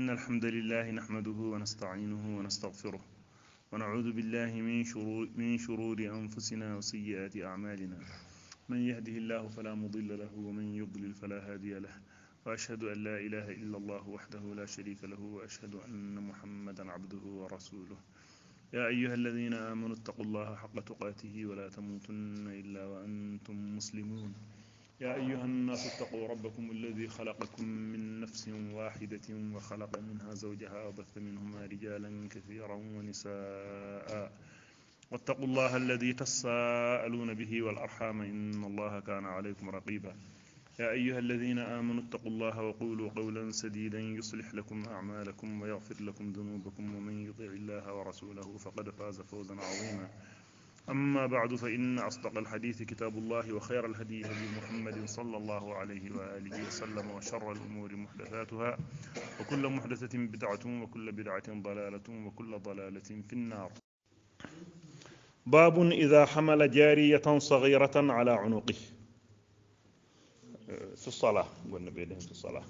إن الحمد لله نحمده ونستعينه ونستغفره ونعوذ بالله من شرور أنفسنا وسيئات أعمالنا من يهده الله فلا مضل له ومن يضلل فلا هادي له وأشهد أن لا إله إلا الله وحده لا شريك له وأشهد أن محمدا عبده ورسوله يا أيها الذين آمنوا اتقوا الله حق تقاته ولا تموتن إلا وأنتم مسلمون يا أيها الناس اتقوا ربكم الذي خلقكم من نفس واحدة وخلق منها زوجها وبث منهما رجالا كثيرا ونساء واتقوا الله الذي تساءلون به والأرحام إن الله كان عليكم رقيبا يا أيها الذين آمنوا اتقوا الله وقولوا قولا سديدا يصلح لكم أعمالكم ويغفر لكم ذنوبكم ومن يطع الله ورسوله فقد فاز فوزا عظيما أما بعد فإن أصدق الحديث كتاب الله وخير الهدي هدي محمد صلى الله عليه وآله وسلم وشر الأمور محدثاتها وكل محدثة بدعة وكل بدعة ضلالة وكل ضلالة في النار. باب إذا حمل جارية صغيرة على عنقه في الصلاة. قلنا بيدهم في الصلاة.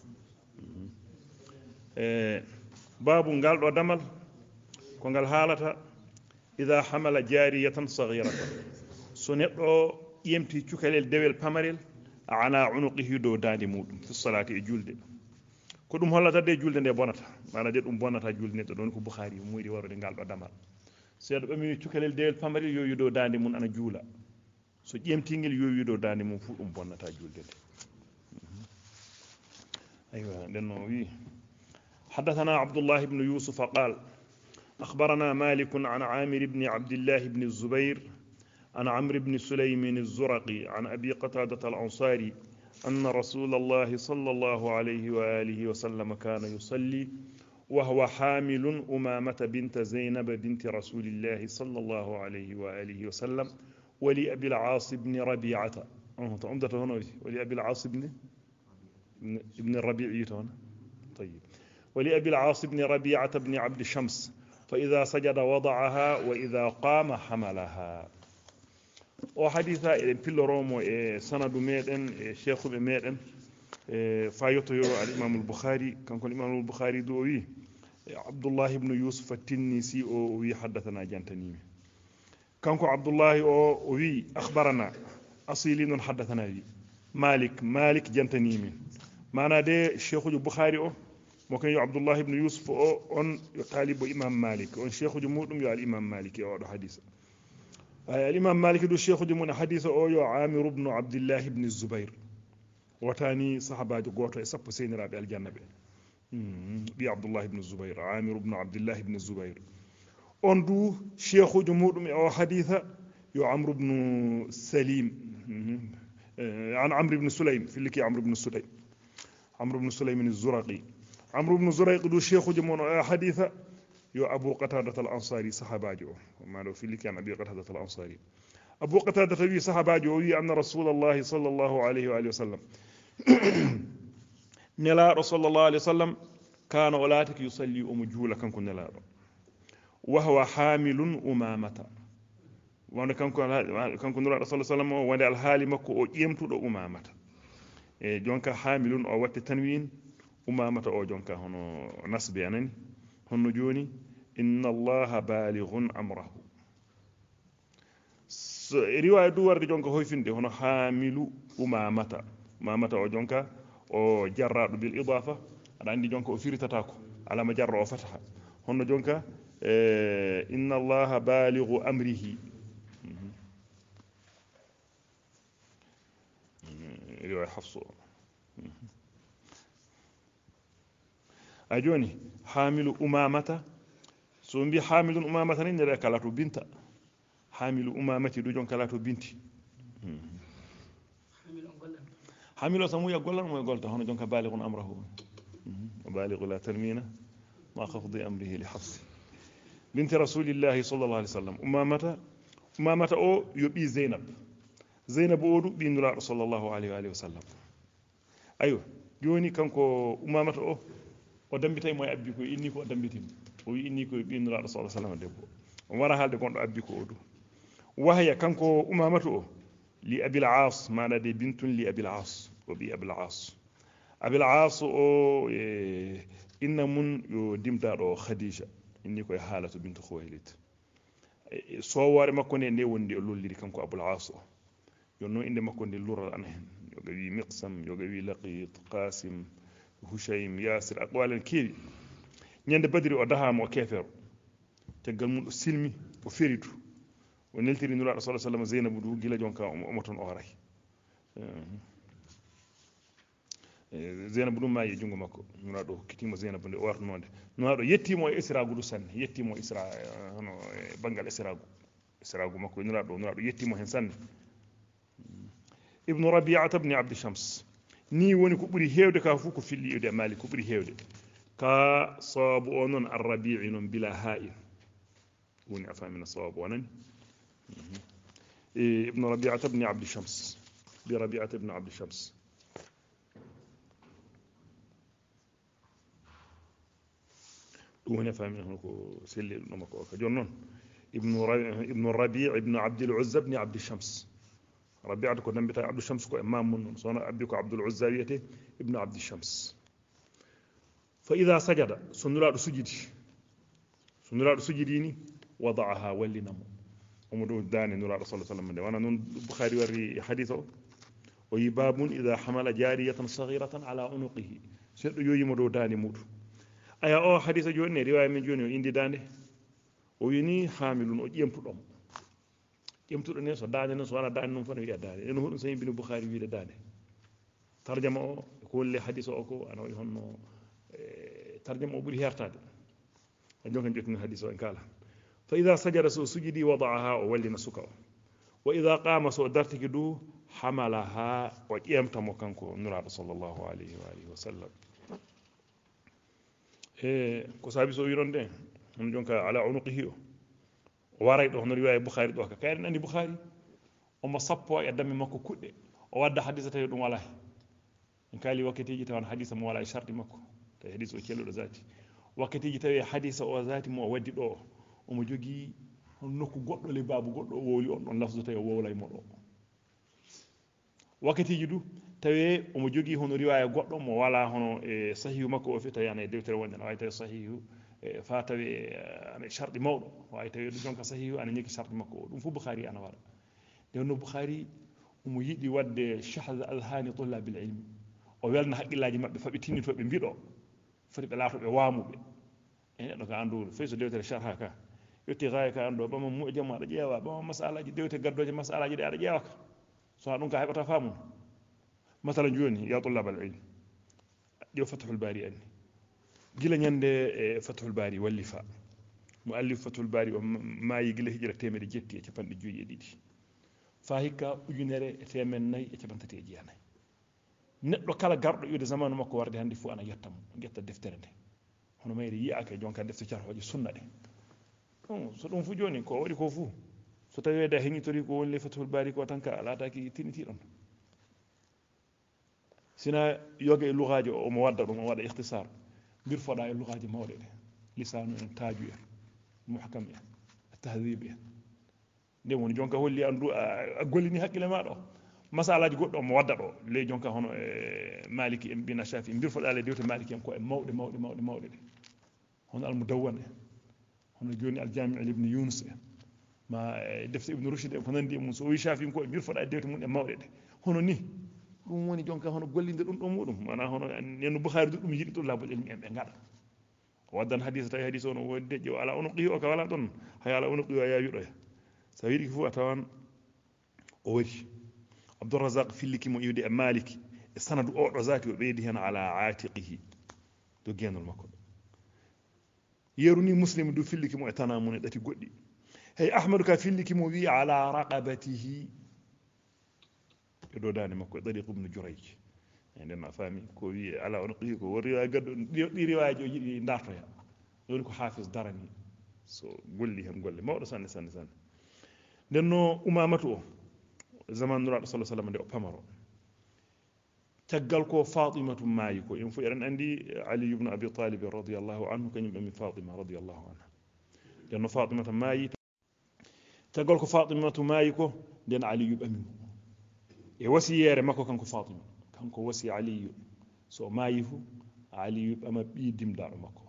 باب قال ودمل قال حالة إذا حمل جارية صغيرة سنقو يمتي تشكل دول بامريل على عنقه دو داني مودم في الصلاة جولد كدوم هلا تدي جولد ندي بونتا مانا دي دوم بونتا جولد ندي دون كو بخاري مويدي ورودي قال دمل سيد بامي تشكل دول بامريل يو دو داني مون انا جولا سو يمتيغل يو دو داني مون فو دوم بونتا جولد ايوه لانه وي حدثنا عبد الله بن يوسف قال أخبرنا مالك عن عامر بن عبد الله بن الزبير عن عمرو بن سليم الزرقي عن أبي قتادة الأنصاري أن رسول الله صلى الله عليه وآله وسلم كان يصلي وهو حامل أمامة بنت زينب بنت رسول الله صلى الله عليه وآله وسلم ولأبي العاص بن ربيعة ولأبي العاص بن الربيع طيب ولأبي العاص بن ربيعة بن عبد الشمس فإذا سجد وضعها وإذا قام حملها. وحديثا إذن في الروم سند ميدن شيخ ميدن فايوتو يورو الإمام البخاري كان الإمام البخاري دوي عبد الله بن يوسف التنيسي وي حدثنا جانتني كان عبد الله وي أخبرنا أصيلين حدثنا وي مالك جانتني من معنا ده شيخ البخاري ممكن عبد الله بن يوسف أون طالب إمام مالك أون شيخ جمودم يا الإمام مالك يا حديث الإمام مالك دو شيخ جمون حديث أو يا عامر بن عبد الله بن الزبير وتاني صحابة جوته سب سين رابع الجنة بي عبد الله بن الزبير عامر بن عبد الله بن الزبير أون دو شيخ جمودم أو حديث يا عمرو بن سليم عن عمرو بن سليم في اللي كي عمرو بن سليم الزرقي عمرو بن زريق دو شيخ جمون حديثة يو أبو قتادة الأنصاري صحاباجو ما لو في اللي كان أبي قتادة الأنصاري أبو قتادة في صحاباجو أن رسول الله صلى الله عليه وآله وسلم نلا رسول الله عليه وسلم كان أولاتك يصلي أمجولا كان نلا وهو حامل أمامة وانا كان نلا رسول الله صلى الله عليه وسلم وانا الحالي مكو يمتو أمامة جونك حامل أو تنوين أمامة أو جونكا هنو نسب يعني هنو جوني إن الله بالغ أمره رواية دوار دي جونكا هوي فيندي هنو حامل أمامة أو جونكا أو جراد بالإضافة أنا عندي جونكا أفير تتاكو على ما جر وفتحة هنو جونكا إن الله بالغ أمره رواية حفصه أجوني حامل أمامة سومبي حامل أمامة نين كالاتو بنت حامل أمامة دوجون كالاتو بنتي حامل سمويا غولان موي غولتا هون جونكا بالغ أمره بالغ لا ترمينا ما خفض أمره لحفص بنت رسول الله صلى الله عليه وسلم أمامة أو يبي زينب أودو بين رسول الله عليه وآله وسلم أيوه جوني كانكو أمامة أو o dambitay moy abbi ko inni ko dambitim o wi inni ko binnura rasul sallallahu alaihi wasallam debbo o wara halde gondo abbi ko odu wahya kanko umamatu o li abil aas mana de bintun li abil aas o bi abil aas o inna mun yo dimdaɗo khadija inni koye haalatu bintu khuwailit sowore makko nde wondi o lolliri kanko aboul as o yonno inde makko nde lural ana hen yoga wi miqsam yoga wi laqit qasim hushaym yasir aqwalen keewi ñande badiri o dahama o kefero teggal mum ɗo silmi o feritu o neltiri nuraɗo sa sallam zeynabou du gila jonka omo toon o aray zeynabou ɗum maayi e junngo makko nuraɗo hokkitimo zeynabou nde o wartunode nuraɗo yettimo e isragu du sanne yettimo isra hono banggal isragu makko nuraɗo yettimo hen sanne ibnu rabiata bni abdi shams ni woni ko ɓuri hewde ka fof ko filli iwde e malik ko ɓuri hewde ka sawabu o noon arrabi'i noon bila ha'in woni a famina sawabu onani ibnu rabiata bni abdi shams bi rabiata bni abdi shams ɗum woni a famina hono ko selli ɗum ɗo makko o ka joni noon ibnu rabi ibnu abdil uzza bni abdi shams rabiata ko dambita abdou shams ko e mamun noon sono abbi ko abdoul uzza wiyete ibnu abdi shams fa ida sajada so nuraɗo sujidi ni wada'aha wallinamo omo ɗo dane nuraɗo sallah sallam nde wana noon boukhari warri hadith o yi babun ida hamala jariyatan saghiratan ala unuqihi seɗɗo yoyimo ɗo dane muɗum aya o hadisa joni ne riwaya men joni o indi dande o wini hamilun o ƴemtuɗomo ƴemtuɗo ne so dande noon so wona dande noon fana wiya dande eno hoɗum so yimbino boukhari wiide dande tarjama o ko wolle hadisa o ko ana waɗi honno tarjama o ɓuuri hertade a jonkan jottini hadisa o en kala fa ida sajada so sujidi wada'aha o wallina suka o wa ida qama so dartiki du hamalaha o ƴemtamo kanko nuraɗo sallllahu alayhi wa alihi wa sallam ko saabi so wiron de hono jonka ala unuqihi o waray ɗo hono riwaya boukhari ɗo ka kayren andi boukhari omo sappo e damme makko kuɗɗe o wadda hadisa tawi ɗum wala en kaali wakkatiji tawan hadisa mo wala e sharɗi makko tawi hadisa o celluɗo zati wakkatiji tawi hadisa o zati mo waddi ɗo omo jogii hono nokku goɗɗo le baabu goɗɗo o wowli on ɗon lafdu tawi o wowlay mo ɗo wakkatiji du tawi omo jogii hono riwaya goɗɗo mo wala hono e sahihu makko o fi tawi ana e dewtere wonde ana wawi tawi sahihu fa tawi ana e sharɗi mawɗo wawi tawi ɗum jonka sahihu ana ñeki sharɗi makko o ɗum fof boukhari ana waɗa nde no boukhari omo yiɗi wadde shahd alhani tullabil ilmi o welna haqqillaji mabɓe faaɓe tinnitoɓe mbiɗo foti ɓe laatoɓe waamuɓe e neɗɗo ka andu fay so dewtere sharha ka yetti gaya ka andu ɓama mujam aɗa ƴeewa ɓama masalaji dewte gaddoje masalaji ɗe aɗa ƴeewa ka so ɗum ka heɓata faamum masala joni ya tullabal ilmi ƴew fathul bari anni gila ñande e fathul bari wallifa mo allif fathul bari o maayi gila hijira 1,750 fa hikka ujunere e 450 neɗɗo kala garɗo iwde zamanu makko warde hannde fof ana yettamo ƴetta deftere nde hono mayri yiyaka jonka defte carhoje sunna ɗe so ɗum fu joni ko waɗi ko fuu so tawi da heñitori ko woni le fathul bari ko tan ka alataki tinitiɗon sina yoga e lugaji omo wadda ɗum o waɗa ihtisar mbir foɗa e lugaji mawɗe ɗe lisanu en taaju en muhkam en tahdib en nde woni jonka holli andu a gollini haqqille maɗa o masalaji goɗɗo omo wadda ɗo ley jonka hono e maliki en bina shafi mbir foɗa le dewte maliki en ko e mawɗe ɗe hono almudawwan en hono joni aljami ibn yunus en ma defte ibn rushd en ko nandi mum so wi shafi ko e mbir foɗa dewte mum e mawɗe ɗe hono ni ɗum woni jonka hono gollinde ɗum ɗo muɗum mana hono neno boukhari ɗum yiɗi ɗum labol ilmi en ɓe gaɗa o waddan hadisa tawi hadisa o no wodi deƴƴo ala unuqi o ka wala ɗon hay ala unuqi o ya wiɗoya sa wiɗi ko fof a tawan o wari abdourazaq fillikimo iwde e maliki e sanadu oɗo zati o ɓeydi hen ala atiqihi do genol makko yeru ni muslim du fillikimo e tanamun e ɗati goɗɗi hey ahmadou ka fillikimo wi ala raqabatihi e ɗo dande makko e tariq ibn jurayj e nden a faami ko wi ala unuqihi ko won riwaya gaddo ɗi riwayaji o yiɗi dartoya ɗoni ko hafiz darani so golli hen golle mawɗo sanne nden no umamatu o zaman nuraɗo sallah sallam nde o pamaro caggal ko fatimatu maayi ko en fof eɗen andi ali ibnu abi talib radiallahu anhu kañum ɓami fatima radiallahu anha nden no fatimata maayi caggal ko fatimatu maayi ko nden aliyu ɓamimo e wasiyere makko kanko fatima kanko wasi aliyu so maayi fu aliyu ɓama ɓi dimdaɗo makko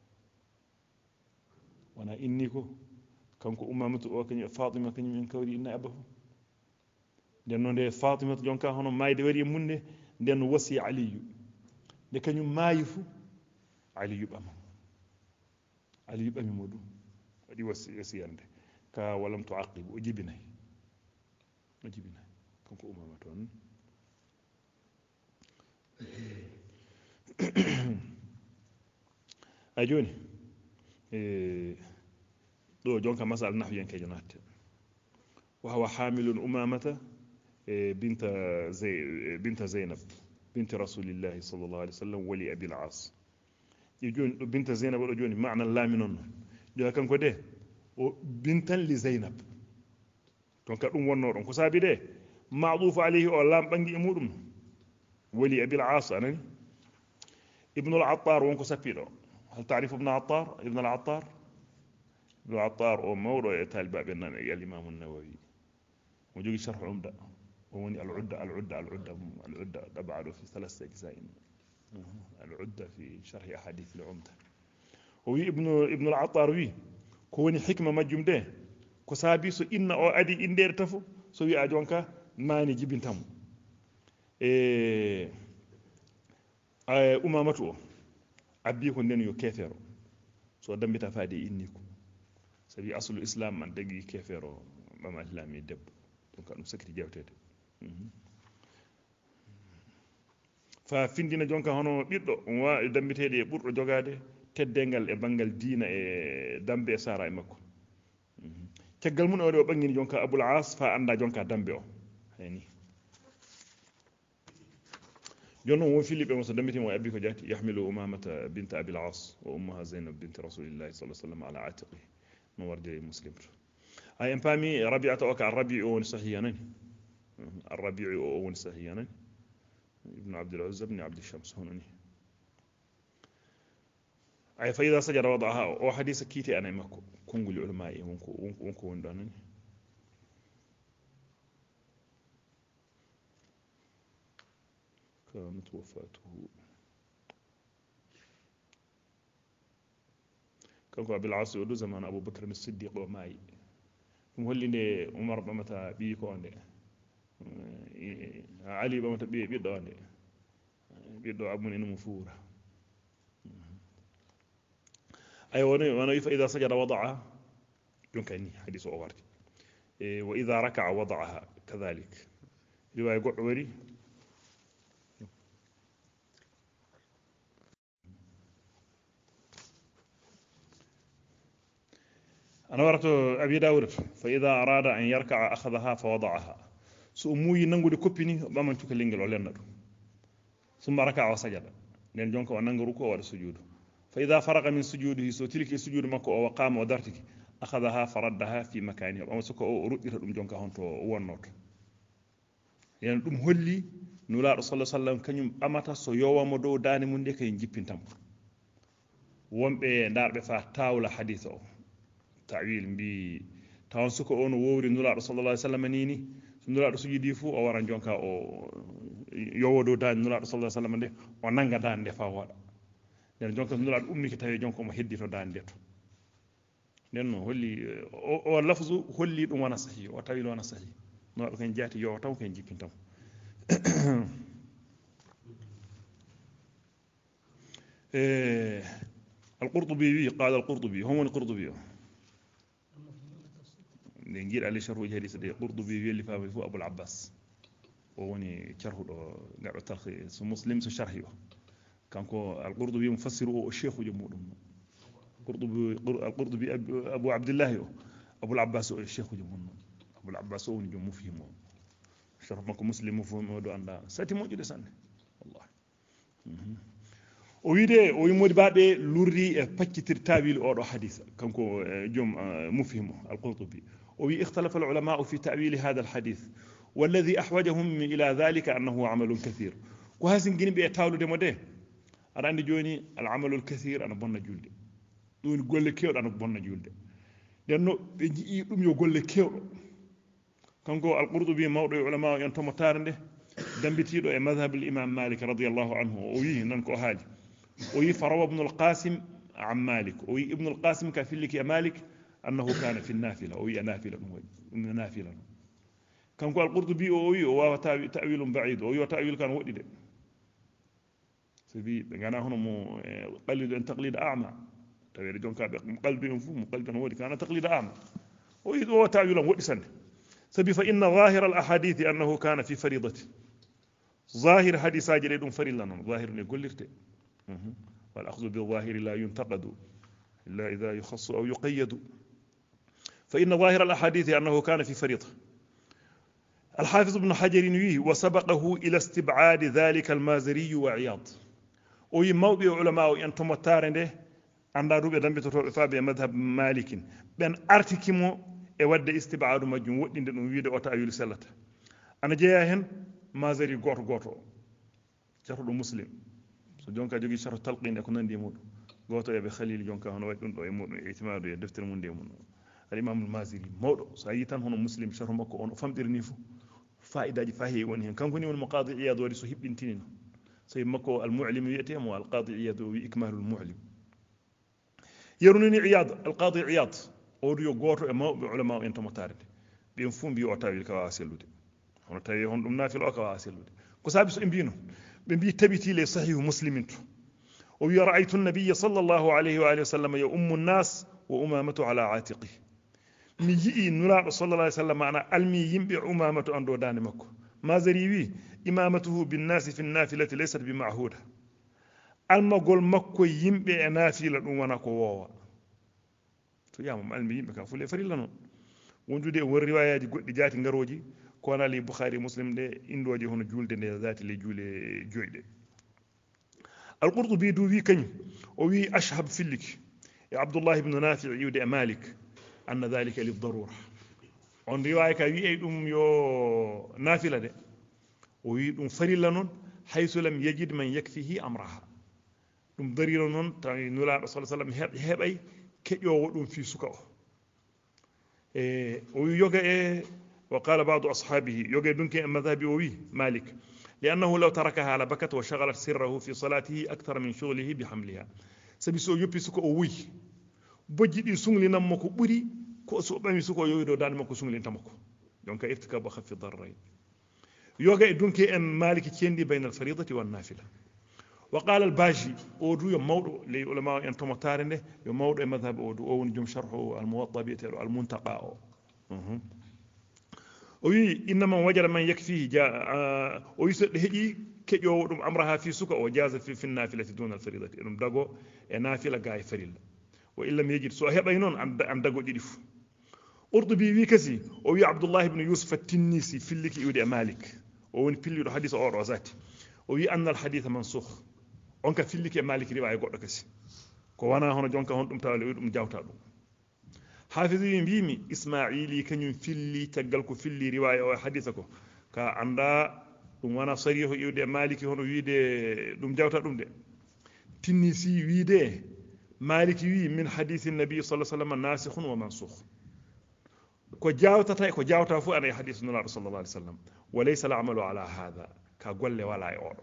wona inni ko kanko umamatu o kañum fatima kañum en kawri inna abba fof nden noon nde fatimata jonka hono mayde waɗi e munde nden wasi aliyu nde kañum maayi fuu aliyu ɓama aliyu ɓamimo ɗum waɗi wasiyande ka walam to aqibu o jibinayi kanko umamatu on ay joni ɗo jonka masal nahwiyankejo natte وهو حامل أمامة بنت زينب بنت رسول الله صلى الله عليه وسلم ولي أبي العاص يجون بنت زينب ولا جوني معنى اللامنون جوا كان كده بنتا لزينب كان كدوم ونورون كسابي ده معطوف عليه أو لام بنجي أمورهم ولي أبي العاص أنا ابن العطار وانكو سبيلو هل تعرف ابن عطار ابن العطار ابن العطار أو مورو تالبا بين الإمام النووي وجوي شرح عمدة ووني العدة تبعه في 3 أجزاء العدة في شرح أحاديث العمدة وي ابن العطار وي كوني حكمة مجم ده كسابي سو إن أو أدي إن دير تفو سو وي أجونكا ماني جبين تامو أمامته أبي كندن يو كافرو سو دم بتفادي إنيكو سبي أصل الإسلام من دقي كافرو مما إسلامي دب donc ɗum sakiti jewtede fa findina jonka hono ɓiɗɗo wa dambiteɗe e ɓurɗo jogade teddengal e bangal diina e dambe e sara e makko caggal mum o waɗi o ɓangini jonka Abul As fa anda jonka dambe o hayni jonnon won filiɓe mo so dambitima o abbi ko jati yahmilu umamata binta Abil As wa ummuha Zainab bint rasulillahi sallallahu alaihi wasallam ala atiqi no warde muslim to أي إمبامي ربيعة أوكا الربيع أون صحيحا الربيع أون صحيحا ابن عبد العزى بن عبد الشمس هنا أي فإذا سجد وضعها أو حديث كيتي أنا مكو كونغ العلماء ونكو وندانني كانت وفاته كان أبي العاص يقول زمان أبو بكر الصديق وماي ɗum hollinde Umar ɓamata ɓii ko nde Ali ɓamata ɓiɗɗo nde ɓiɗɗo abmun ene mo fuura ay wono wi fa ida sajada wada'a ɗum kani hadis o warti wa ida raka'a wada'aha kadhalik riwaya goɗɗo wari أنا ورت أبي داود فإذا أراد أن يركع أخذها فوضعها سأموي ننقل كوبيني بمن تكلينجل علينا ثم ركع وسجد لأن جونك وننقل ركوع ولا سجود فإذا فرغ من سجوده تلك السجود مكو وقام ودرتك أخذها فردها في مكانها أما سكو رؤية جونك هونتو ونوت يعني دم هولي نولا رسول الله صلى الله عليه وسلم كنيم أمتا سو يوا مدو داني من دي كين جيبين تام ومبه ndar be fa tawla haditho ta'wil mbi taw suko on wowri nula sallallahu alaihi wasallam nini nula sujudi fu o waran jonka o yowodo dan nula sallallahu alaihi wasallam de o nanga dan de fa wada den jonka nula ummi ki tawi jonka mo heddito dan de to den no holli o lafzu holli dum wana sahih o tawil wana sahih no ko en jati yo taw ko en jippintam القرطبي قال القرطبي هم القرطبي نجيل على شرح الحديث ده قرطبي اللي فهم فيه أبو العباس ووني شرحه قاعد تلخيص مسلم شرحه كان كو القرطبي مفسر الشيخ جمهور القرطبي أبو عبد الله أبو العباس الشيخ جمهور أبو العباس هو نجوم مفهمه شرح مكو مسلم مفهمه دو عند ساتي موجود سنة والله o wiide o yimodi baabe lurri e paccitir tawil o do hadith kanko jom mufhimu al-Qurtubi o wi ikhtalafa al-ulama fi ta'wil hadha al-hadith والذي احوجهم الى ذلك انه عمل كثير ko hasin gini be tawlude mo de ada andi joni al-amal al-kathir ana bonna julde don golle kewdo ana bonna julde denno be jii dum yo golle kewdo kanko al-Qurtubi mawdo ulama en tomo tarande dambitido e madhhab al-imam Malik radiyallahu anhu o wi nan ko haaji فروى ابن القاسم عن مالك ابن القاسم كفلك يا مالك أنه كان في النافلة نافلة كان قال القرطبي وهو تأويل بعيد تأويل كان ودي سبي أنا هنا قلد أن تقليد أعمى تغير جون كابي مقلد ينفو مقلد ودي كان تقليد أعمى وهو تأويل ودي سنة سبي فإن ظاهر الأحاديث أنه كان في فريضة ظاهر حديث أجل فريلا ظاهر يقول لك والأخذ بالظاهر لا ينتقد إلا إذا يخص أو يقيد فإن ظاهر الأحاديث أنه كان في فريضة الحافظ ابن حجر يويه وسبقه إلى استبعاد ذلك المازري وعياض موضع علماء أنتم التارنده عند روبي دمبتو فابي مذهب مالك بن أرتكمو ود استبعاد مجموع ودين دون ويد أو تأويل سلطة أنا جاي هن مازري غوتو شرح مسلم so jonka jogi sharh talqin e ko nandi mudum goto e be khalil jonka hono wadi dum do e mudum e itimadu e deftere mun de mun al imam al maziri mawdo so yi tan hono muslim sharh makko on famdirni fu faidaji fahi woni hen kanko ni won muqadi iyad wadi so hibbintini non so makko al mu'lim yete mo al qadi iyad wi ikmalu al mu'lim yarunni iyad al qadi iyad o do goto e mawbe ulama en to motarde be fumbi o tawil ka waselude hono tawi hon dum nafil o ka waselude ko sabi so imbino بنبي تبتي لي صحيح مسلم ورأيت النبي صلى الله عليه وآله وسلم يؤم الناس وأمامته على عاتقه ميجي نلا صلى الله عليه وسلم معنا المي ينبي أمامة أندو دان مكو ما زريوي إمامته بالناس في النافلة ليست بمعهودة المقول مكو ينبي نافلة ونكو واوا تيام المي ينبي كافولي فريلانو وندو والرواية دي جاتي نغروجي كوانا لي بخاري مسلم دي اندوجي هون جولد دي ذات لي جولي جويد القرطبي دو وي كني وي اشهب فيلك يا عبد الله بن نافع يودي مالك ان ذلك للضروره on riwaya ka wi dum yo nafila de o wi dum farilla non haythu lam yajid man yakfihi amraha dum dariro non tawi nula sallallahu alaihi wasallam hebay kejowo dum fi suka o yoga وقال بعض أصحابه يوجد دونك مذهبي وي مالك لأنه لو تركها لبكت وشغلت سره في صلاته أكثر من شغله بحملها سبيسو يوبي سكو وي بجدي سونغلي نمكو بري كو سو بامي سكو يويدو دان مكو سونغلي تمكو دونك ارتكاب خف الضررين يوجا دونك ان مالك تشندي بين الفريضة والنافلة وقال الباجي اودو يمودو لي علماء ان تومتارنده يمودو مذهب اودو او نجم شرحه الموطأ بيتر المنتقى وي إنما وجد من يكفيه جاء ويسد هجي كجو دم أمرها في سكة وجاز في النافلة دون الفريضة إنهم دعوا النافلة جاي فريضة وإن لم يجد سواء بينون عن دعوا جديف أرضبي ويكسي وي عبد الله بن يوسف التنيسي في اللي يودي مالك وين في اللي حديث أو رزات وي أن الحديث منسوخ أنك في اللي مالك رواية قول كسي كوانا هنا جونك هون تالي ودم جاوتالو حافظي بيمي إسماعيلي كان فيلي تقلكو فيلي رواية أو حديثكو كا عندا دم وانا صريح يودي مالكي هون ويدي دم جاوتا دم دي تنسي ويدي مالكي وي من حديث النبي صلى الله عليه وسلم ناسخ ومنسوخ كو جاوتا فو أنا حديث النبي صلى الله عليه وسلم وليس العمل على هذا كقول ولا يعود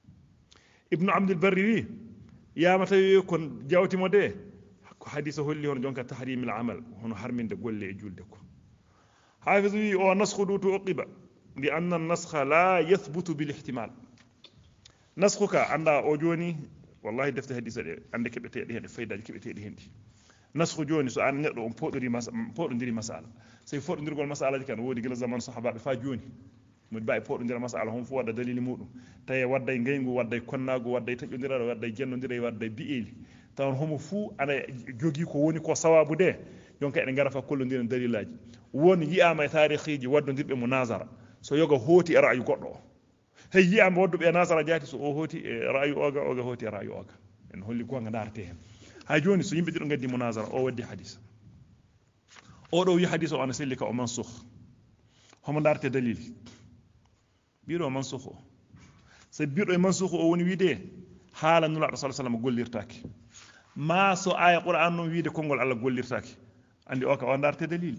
ابن عبد البر وي يا متى يكون جاوتي مودي حديثه اللي هون جونك تحريم العمل هون حرمين ده قول لي جولدكو حافظي او نسخ دوت عقبه لان النسخ لا يثبت بالاحتمال نسخك عند اوجوني والله دفت حديث عندك بتيدي هندي فايده كبتيدي هندي نسخ جوني سو ان ندو فودندري مساله سي فودندري مساله دي كان ودي غلا زمان صحابه فا جوني mo baay podondira masala hon fu wadda dalili mudum tay wadday ngeengu wadday konnago wadday tajjondira wadday jennondira wadday bi'eli taw homo fu ana jogi ko woni ko sawabu de jonka en ngara fa kollondira dalilaji woni yi'ama e tarikhi waddondirbe munazara so yoga hoti e ra'yu goddo hay yi'ama waddube nazara jati so o hoti e ra'yu oga hoti e ra'yu oga en holli ko nga darte hen hay joni so yimbe dido gaddi munazara o waddi hadith o do wi hadith o ana sellika o mansukh homo darte dalili biro mansukho se biro mansukho o woni wiide haala nula rasul sallallahu alaihi wasallam gollirtaaki ma so aya qur'an no wiide kongol Allah gollirtaaki andi o ka o ndarte dalil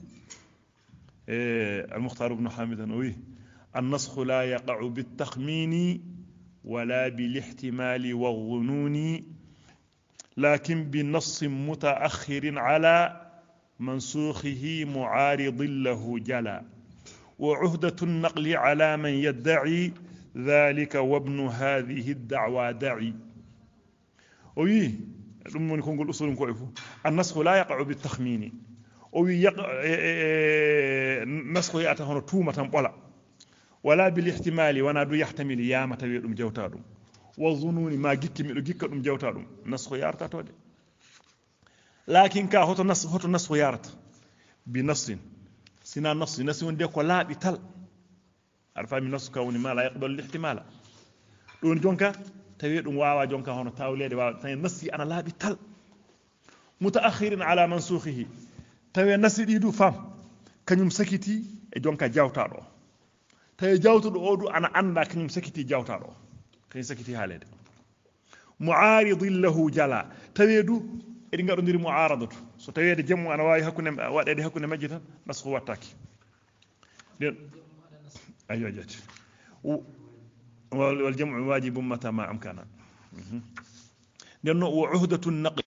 al-Mukhtar ibn Hamid wi an-nasakh la yaqa'u bit-takhmini wala bil-ihtimali wal-dhununi لكن بنص متأخر على منسوخه معارض له جلا وعهدة النقل على من يدعي ذلك وابن هذه الدعوى دعي وي دم من كونغول أصول كويفو النسخ لا يقع بالتخمين وي يقع نسخ يأتي هنا تومة ولا ولا بالاحتمال وانا دو يحتمل ياما تاوي دum jawta dum wa zununi ma gikki mi do gikka dum jawta dum nasxo yarta to de lakin ka hoto nasxo yarta bi nassin sina nassi nasi wonde ko laabi tal arfa mi nasu ka woni ma la yaqbal al-ihtimala don jonka tawi dum waawa jonka hono tawlede waawa tan nassi ana laabi tal mutaakhirin ala mansukhihi tawi nassi di du fam kanyum sakiti e jonka jawta do tawi jawtudo odu ana anda kanyum sakiti jawta do kany sakiti halede mu'aridin lahu jala tawi du edi ngadondiri mu'aradatu so tawede jemmu ana wawi hakkunde wadede hakkunde majji tan nasxu wattaki den ayo jati wal jam'u wajibun mata ma amkana den no wa uhdatu naql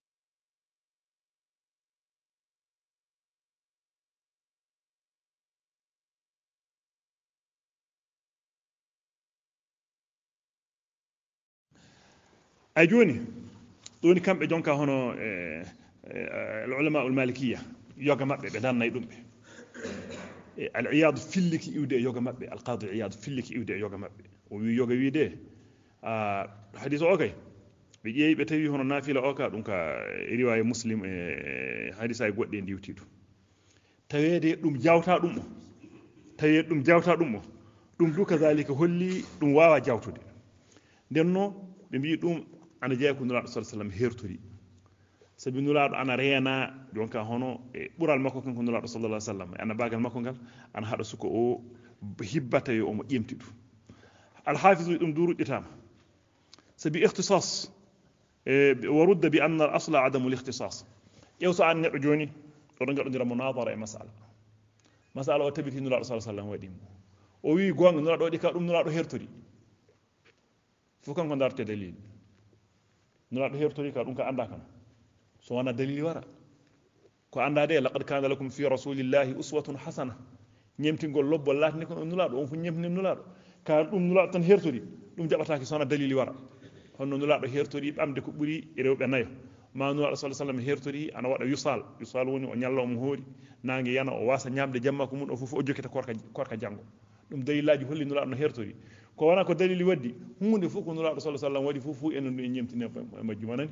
ay joni doni kambe jonka hono العلماء المالكية يوغا مابbe be dan nay dumbe العياض فيلك يودي يوغا مابbe القاضي عياض فيلك يودي يوغا مابbe o wi yoga wi de hadith o kay be jeeyi be tawi hono nafila o ka dum ka riwaya muslim hadith ay godde ndiwti dum tawede dum jawta dum tawede dum jawta dum dum du kazalika holli dum wawa jawtude denno be bi dum ana jeey ko nura sallallahu alaihi wasallam hertori sabi nulaado ana reena jonka hono e bural makko kanko nulaado sallallahu alaihi wasallam ana bagal makko gal ana hado suko o hibbata yo mo jemtidu al hafiz dum duruditama sabi ikhtisas ورد بان الاصل عدم الاختصاص يوسع ان neddo joni do ngadondira munadara e masala o tabiti nulaado sallallahu alaihi wasallam wadi o wi gonga nulaado di ka dum nulaado hertori fu kanko darte dalil nulaado hertori ka dum ka anda kan so wana dalili wara ko andade laqad kana lakum fi rasulillahi uswatun hasana nyemtingol lobbol latni ko nulaado on fu nyemtini nulaado ka dum nulaado tan hertori dum jabataaki so wana dalili wara honno nulaado hertori bamde ko buri rewbe nayo ma nulaado sallallahu alaihi wasallam hertori ana wada yusal woni o nyallo mo hoori nangi yana o wasa nyamde jamma ko mun o fu o jokita korka jango dum dalilaji holli nulaado no hertori ko wana ko dalili waddi hunde fu ko nulaado sallallahu alaihi wasallam wadi fu en nyemtini majjumanani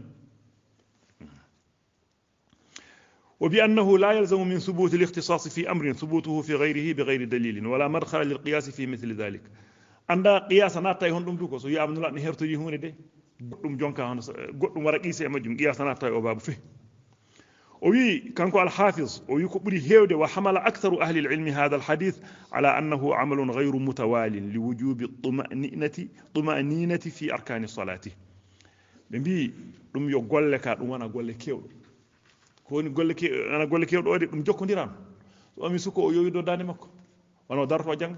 وبأنه لا يلزم من ثبوت الاختصاص في أمر ثبوته في غيره بغير دليل ولا مدخل للقياس في مثل ذلك عند قياس ناتا هون دum duko so yaam nula ne hertori hunde de dum jonka hono goddum wara qise majjum qiyas naatta o babu fe o wi kanko al hafiz o wi ko buri hewde wa hamala aktharu ahli al ilmi hadha al hadith ala annahu amalun ghayru mutawal li wujubi tuma'ninati fi arkani salati be bi dum yo golle ka dum wana golle kewdo ko woni golle kewdo de dum jokkondiran so ami suko o yowi do dande makko wono darto janga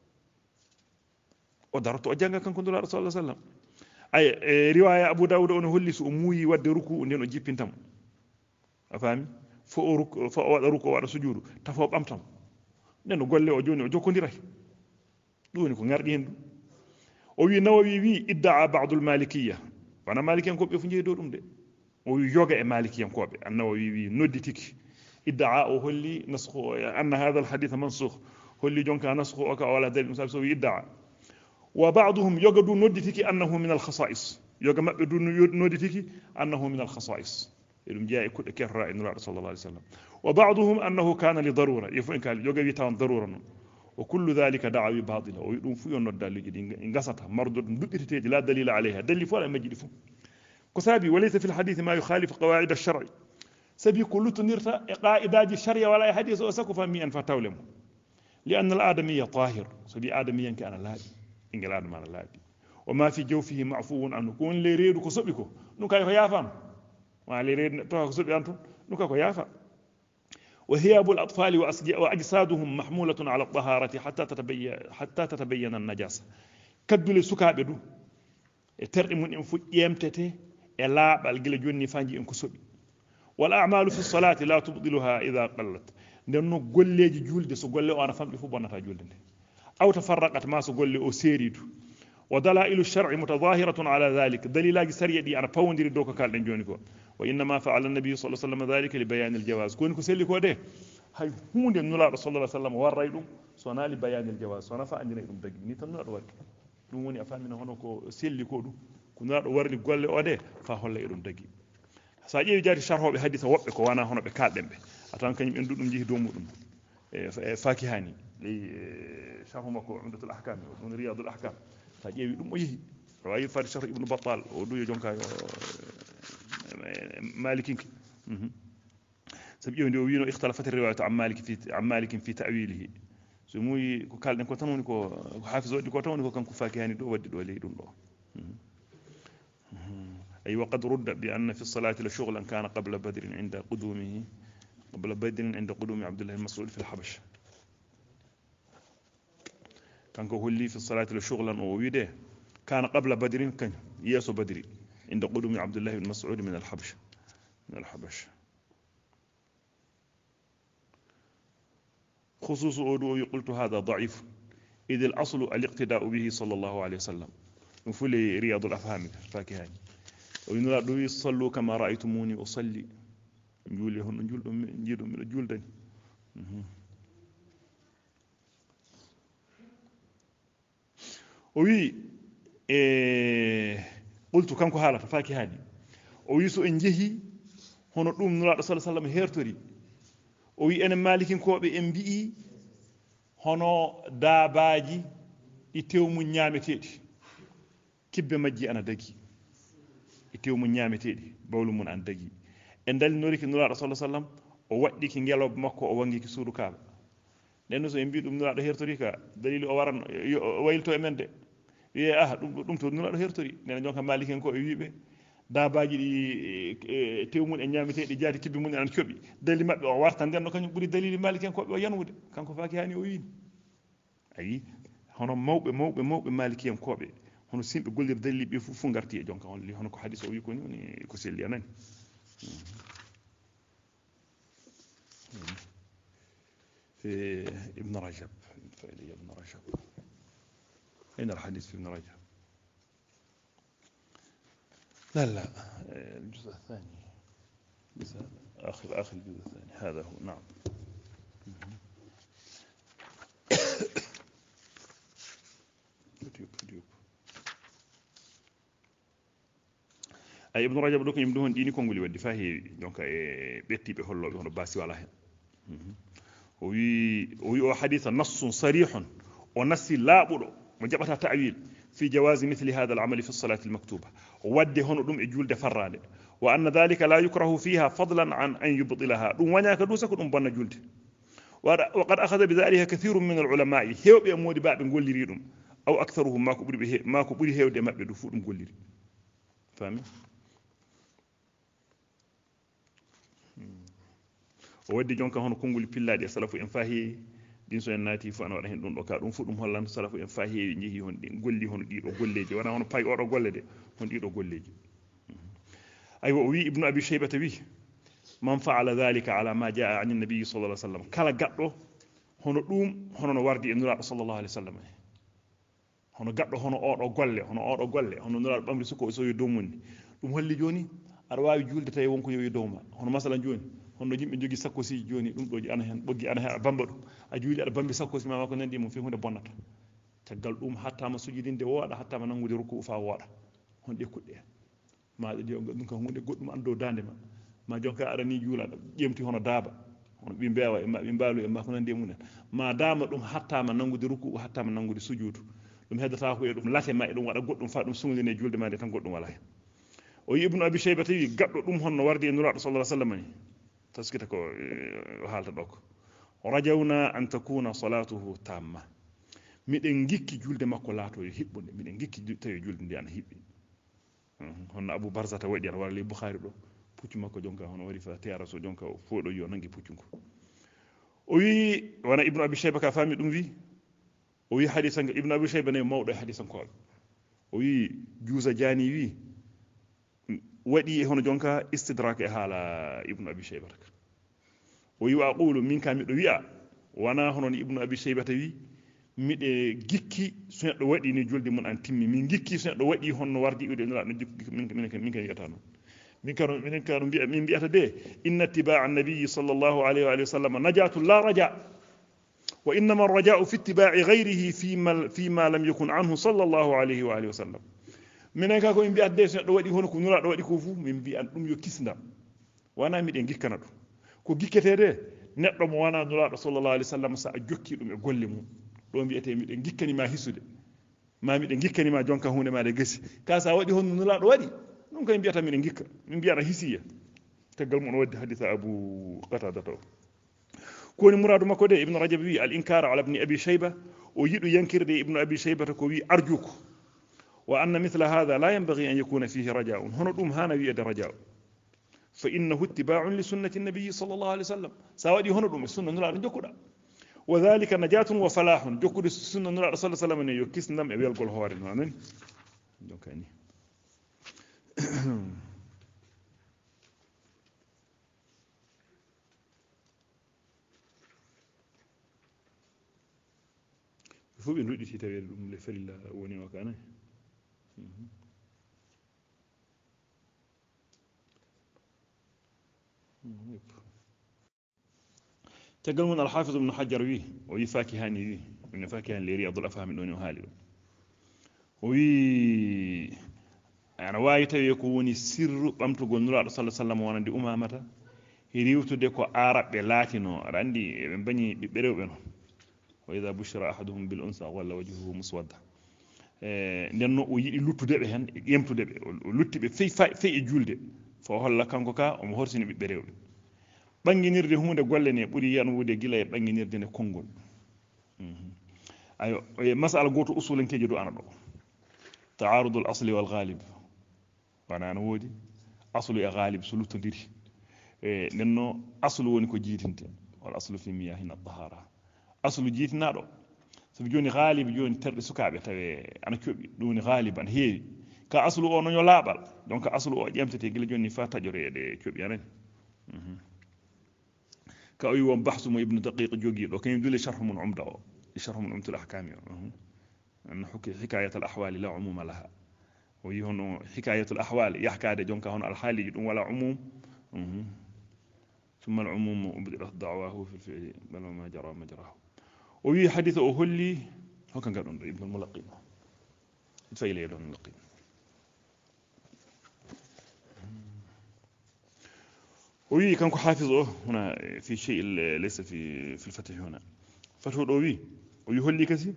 o darto janga kanko ndur rasul sallallahu alaihi wasallam ay riwaya abu daud on holli so muuyi wadde ruku nden o jippintam afami fo wada ruku wada sujudu tafo bamtam nden golle o joni o jokkondiray doni ko ngardi hen o wi nawawi wi idda'a ba'd al malikiyya wana malikiyan ko be fu jeedo dum de o yoga e malikiyan ko be annawawi wi nodditiki idda'a o holli nasxu anna hadha al hadith mansukh holli jonka nasxu o ka wala dalil musal so wi idda'a وبعضهم يجدوا نودتك أنه من الخصائص يجدوا نودتك أنه من الخصائص إلهم جاء كل كرر إن الله صلى الله عليه وسلم وبعضهم أنه كان لضرورة يفهم كان يجوا يتان ضرورة وكل ذلك دعوى باطلة ويدون فيه الندال جدين إنقصتها مرض ندتتج لا دليل عليها دليل فلا مجد فيه كسابي وليس في الحديث ما يخالف قواعد الشرع سبي كل تنيرتا قاعدة الشرع ولا حديث وسكف مئن فتولم لأن الآدمية طاهر سبي آدميا كان لادي ingel adama laadi o ma fi jawfihi ma'fuun an ko won le reedu ko sobi ko nu kay ko yaafam wa le reedu to ko sobi anton nu ka ko yaafa wa hiyabul atfal wa ajsaduhum mahmulatun ala at-taharati hatta tatabayyana an-najasa kadule sukabe du e terdi mun en fu yemtete e laaɓal gila jonni fanji en ko soɓi wal a'malu fi salati la tubdiluha idha qallat ndenno golleji julde so golle o ana famɗi fu bonnata julde nde aw tafarraqat ma so golle o seeridu wa dalailu shar'i mutadahiratun ala dhalik dalilaji sariya ɗi ana pawodiri dow ko kalɗen joni ko wa innama fa'ala an-nabiy sallallahu alaihi wasallam dhalika li bayan al-jawaz koni ko selli ko de hay hunde nulaɗo sallallahu alaihi wasallam warray ɗum so naali bayan al-jawaz so nafa andina ɗum dagi ni tan nulaɗo waɗi ɗum woni a famina hono ko selli ko ɗum ko nulaɗo warli golle o de fa holla e ɗum dagi sa ƴeewi jaati sharhoɓe hadisa woɓɓe ko wana hono ɓe kalɗen ɓe atan kañum en ɗuɗum jeehi dow muɗum e fakihani ley sharhu makko umdatul ahkam ɗum riyadul ahkam sa ƴeewi ɗum o yeehi wawi fade sharh ibnu battal o duyo jonka malikinke sabi ƴewndi o wino ikhtalafat riwayatu an malikin fi ta'wilihi so muy ko kalɗen ko tan woni ko hafiz waɗi ko tan woni ko kanko fakihani ɗo waddi ɗo ley ɗum ɗo أي وقد رد بأن في الصلاة لشغلا كان قبل بدر عند قدوم عبد الله المسعود في الحبشة كان كهولي في الصلاة لشغلا وويده كان قبل بدر كان ياسو بدري عند قدوم عبد الله بن مسعود من الحبشة خصوص أودو قلت هذا ضعيف إذ الأصل الاقتداء به صلى الله عليه وسلم نفولي رياض الأفهام فاكهاني وينلا دو يصلوا كما رأيتموني أصلي جولي هون جولدو من جولدني وي قلت كانكو حالة فاكهاني ويسو انجهي هون دوم نلا صلى الله عليه وسلم هيرتوري وي ان مالكين كوبي en bi'i hono daabaji di tewmu nyaameteedi kibbe majji ana dagi tew mu ñaameteedi bawlu mun an dagi en dalinori ki nulaaɗo sallallahu alaihi wasallam o waddi ki ngeloba makko o wangi ki suudu kaaba nenno so en mbi ɗum nulaaɗo hertori ka dalili o waran waylto e men de wiye ɗum to nulaaɗo hertori nena jonka maliken ko e wiiɓe daabaji ɗi tew mun e ñaameteeɗi jaati kibbe mun an coɓi dalili maɓɓe o warta ndenno kañum ɓuri dalili maliken koɓe o yanwude kanko faaki hani o wiini ayi hono mawɓe malikiyen koɓe hono simɓe gollir dalili ɓe fu garti e jonka on li hono ko hadis o wi koni woni ko selli anani في ابن رجب فإلي ابن رجب أين الحديث في ابن رجب لا الجزء الثاني آخر الجزء الثاني هذا هو نعم يوتيوب ay ibnu rajab do ko yim do hon dini kongoli waddi fa heewi donc e bettibe hollobe hono basi wala hen o wi o haditha nassun sarihun o nassi laabudo mo jabata ta'wil fi jawazi mithli hadha al-amal fi as-salati al-maktuba wadde hono dum e julde farrade wa anna dhalika la yukrahu fiha fadlan an yubtilaha dum wanyaka du sako dum bonna julde wa qad akhadha bidhalika kathirun min al-ulama'i hewbe modi baabe golliri dum aw aktharuhum ma ko buri hewde mabbe du fu dum golliri fami o waddi jonka hono kongoli pillaadi e salafu en fahi din so en naati fu ana wada hen dum do ka dum fu dum hollan salafu en fahi jehi hon di golli hono diido golleji wana hono pay odo golle de hon diido golleji aywa wi ibnu abi shaybah wi man fa'ala dhalika ala ma jaa an an-nabi sallallahu alaihi wasallam kala gaddo hono dum hono no wardi e nura sallallahu alaihi wasallam hono gaddo hono odo golle hono nura bamri suko so yo dow mundi dum holli joni ara waawi julde tay wonko yo dowma hono masalan joni hono yimbe jogi sakkosi joni dum doji ana hen boggi ana hen bamba dum a juuli ada bambi sakkosi ma ko nandi mum fi hunde bonnata tagal dum hatta ma sujudinde wooda hatta ma nangude ruku fa wooda hon de kudde ma de dum kan hunde goddum ando dande ma jonka ara ni juula jemti hono daaba hono bi beewa e ma bi baalu e ma ko nandi mun ma dama dum hatta ma nangude ruku hatta ma nangude sujudu dum heddata ko e dum late ma e dum wada goddum fa dum sungline julde ma de tan goddum wala hen o ibnu abi shaybah tawi gaddo dum honno wardi e nurado sallallahu alaihi wasallam taskita ko haalta dok rajawna an takuna salatuhu tamma miden gikki julde makko laato yo hibbunde miden gikki tawi julde ndi ana hibbi honno abu barzata wadi ala wali bukhari do puccu makko jonka hono wari fa tiara so jonka fodo yo nangi puccunko o wi wana ibnu abi shaybah ka fami dum wi o wi hadisan ibnu abi shaybah ne mawdo hadisan ko o wi juuza jani wi waɗi hono jonka istidrak e haala ibnu abi cheybata o wi aqulu min ka miɗo wiya wona hono ibnu abi cheybata wi miɗe gikki so neɗɗo waɗi ni julde mun an timmi min gikki so neɗɗo waɗi honno wardi iwde nula no jikki min kan wiyata noon min kano mbiya min mbiyata de inna ittiba'a an-nabiy sallallahu alayhi wa sallam najatu la raja wa innama ar-raja'u fi ittiba'i ghayrihi fima lam yakun anhu sallallahu alayhi wa sallam minen ka ko min mbiyata de so neɗɗo waɗi hono ko nulaɗo waɗi ko fu min mbiyan ɗum yo kisndam wona miɗen gikkana ɗum ko gikketede neɗɗo mo wona nulaɗo sallallahu alayhi wa sallam sa a jokki ɗum e golle mum ɗo mbiyete miɗen gikkanima hisude ma miɗen gikkanima jonka hunde ma de gasi ka sa waɗi honno nulaɗo waɗi ɗum kay mbiyata miɗen gikka min mbiyata hisiya teggal mon waddi haditha abu qatada taw koni muradu makko de ibnu rajab wi al inkara ala ibni abi shayba o yiɗu yankirde ibnu abi shaybata ko wi arjuko wa anna mithla hadha la yanbaghi an yakuna fihi raja'un hono ɗum hana wiyede raja'u fa innahu ittiba'un li sunnati an-nabiy sallallahu alayhi wa sallam sa waɗi hono ɗum e sunna nulaɗo jokkuɗa wa dhalika najatun wa falahun jokkude sunna nulaɗo sallallahu alayhi wa sallam ne yo kisnam e welgol hoore no amen donc ani fu ɓe duɗɗiti tawede ɗum le farilla woni o kana تقول من الحافظ ابن حجر وي وي فاكهاني وي من فاكهان اللي رياض الافهام دوني وهالي وي انا واي تاوي ko woni sirru bamtugol nulaaɗo sallallahu alaihi wasallam wonande umamata riwtude ko arabe latino aɗa andi ɓe bañi ɓiɓɓe rewɓe non wa idha bushira ahaduhum bil unsa walla wajhuhu muswadda ndenno o yiɗi luttude ɓe hen e ƴemtude ɓe o lutti ɓe fey e julde fo holla kanko ka omo horsini ɓiɓɓe rewɓe ɓanginirde hunde golle ne ɓuri yanwude gila e ɓanginirde ne konngol ayo e masala goto usulenkeji do ana ɗo taarudul asli wal ghalib wana no woodi aslu e ghalib so luttodiri nenno aslu woni ko jiitinte wal aslu fi miyahin at-tahara aslu jiitinaɗo sabi joni ghalib joni terɗe sukaɓe tawe ana coɓi ɗum woni ghalib ana heewi ka aslu o noño laaɓal donc aslu o ƴemtete gila joni fa taƴoreede coɓi anani ka o wi won bahsu mo ibnu daqiq jogi ɗo kañum dule sharh mun umda o sharh mun umtul ahkami أن حكاية الأحوال لا عموم لها ويهون حكاية الأحوال يحكى جونك هون الحال ولا عموم ثم العموم أبدلت دعواه في الفعل بل ما جرى مجراه وي حديث أهلي هو كان قال ابن الملقين تفيل ابن الملقين وي كان حافظه هنا في شيء ليس في الفتح هنا فتح وي ويهلي كثير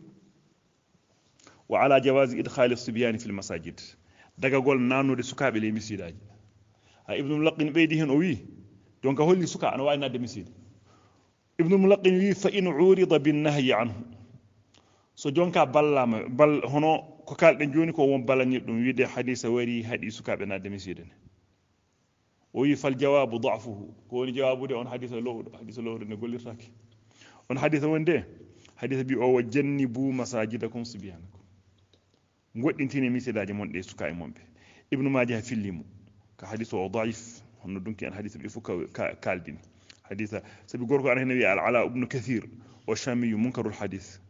وعلى جواز إدخال الصبيان في المساجد دغاغول نانودي سكابي لي مسيداجي ابن الملقن بيدي هن وي دونك هولي سكا انا واي ناد مسيد ابن الملقن وي فإن عورض بالنهي عنه so jonka ballama bal hono ko kalden joni ko won balani dum wiide hadisa wari hadi sukabe nadde miside o wi fal jawabu da'fuhu ko woni jawabude on hadisa lowdo ne gollirtaki on hadisa wonde hadisa bi o wajannibu masajidakum subyanakum goddintini misidaji mon de suka e mombe ibnu majah fillimu ka hadith o da'if hono dunki an hadith bi fuka kaldini haditha sabi gorko an henawi al ala ibn kathir o shami munkarul hadith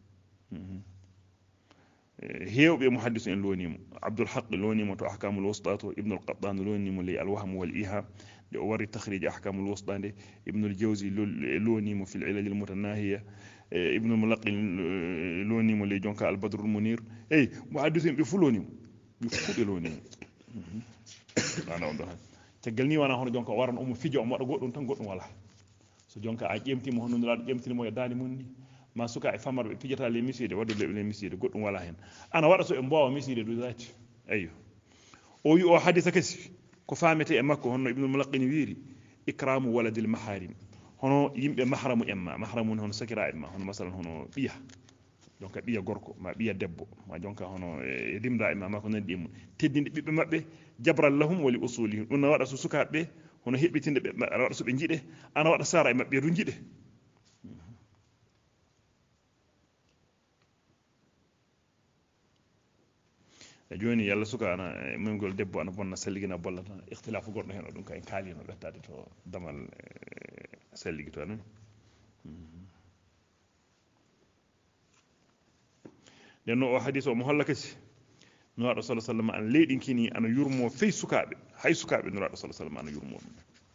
hewbe muhaddis en lonimo abdul haqq lonimo to ahkamul wusta to ibn al qattan lonimo li al wahm wal iham de o wari takhrij ahkamul wusta de ibn al jawzi lonimo fil ilal al mutanahiya ibn al-mulaqin lonimo le jonka al-badr al-munir muhaddisin be fulonimo be fude lonimo ana on do tegal ni wana hono jonka waran o fijo o wada goddum tan goddum wala so jonka a ƴemtimo hono ndulaado ƴemtimo e dani mun ni ma suka e famar be pijata le miside waddo le miside goddum wala hen ana wada so e mbawa miside do zati ayyo o wi o hadisa kasi ko famete e makko hono ibn al-mulaqin wiiri ikramu waladil maharim hono yimbe mahramu emma mahramun hono sakira emma hono masalan hono biya donc biya gorko ma biya debbo ma jonka hono dimda emma ma ko nandi mum teddinde bibbe mabbe jabral lahum wali usulihim dum wada so sukabe hono hebbitinde be wada so be jide ana wada sara e mabbe du jide joni yalla suka ana mengol debbo ana bonna selligina bollata ikhtilafu goddo hen dum kay kalino bettade to damal selligi to non den o hadith o mo hollakati nuraɗo sallah sallam an leyɗinkini ana yurmo fey sukaɓe hay sukaɓe nuraɗo sallah sallam ana yurmo ɗum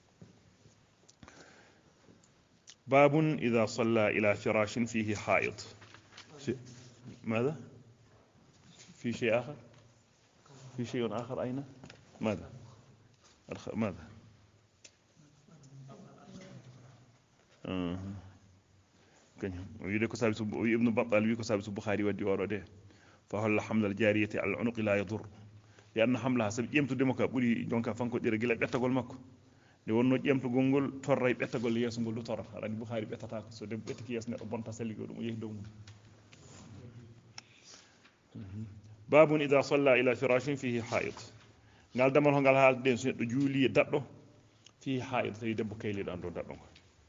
babun ida salla ila firashin fihi haid ماذا في شيء آخر في شيء آخر أين ماذا ماذا ويدك سابس ابن بطال ويك سابس البخاري ودي ورده فهل حمل الجارية على العنق لا يضر لأن حملها سب يمتو دمك بولي جونكا فانكو دير جلا بيتاغول ماكو de wonno ƴemto gongol torray ɓettagol yeeso ngol lutora aɗa Bukhari ɓettatako so de ɓettaki yeeso neɗɗo bonta salligo ɗum o yehi dow mum babun ida salla ila firashin fihi haid ngal damal ho ngal haalde den so neɗɗo juuli daɗɗo fihi haid tawi debbo kayliɗo an dow daɗɗo ngo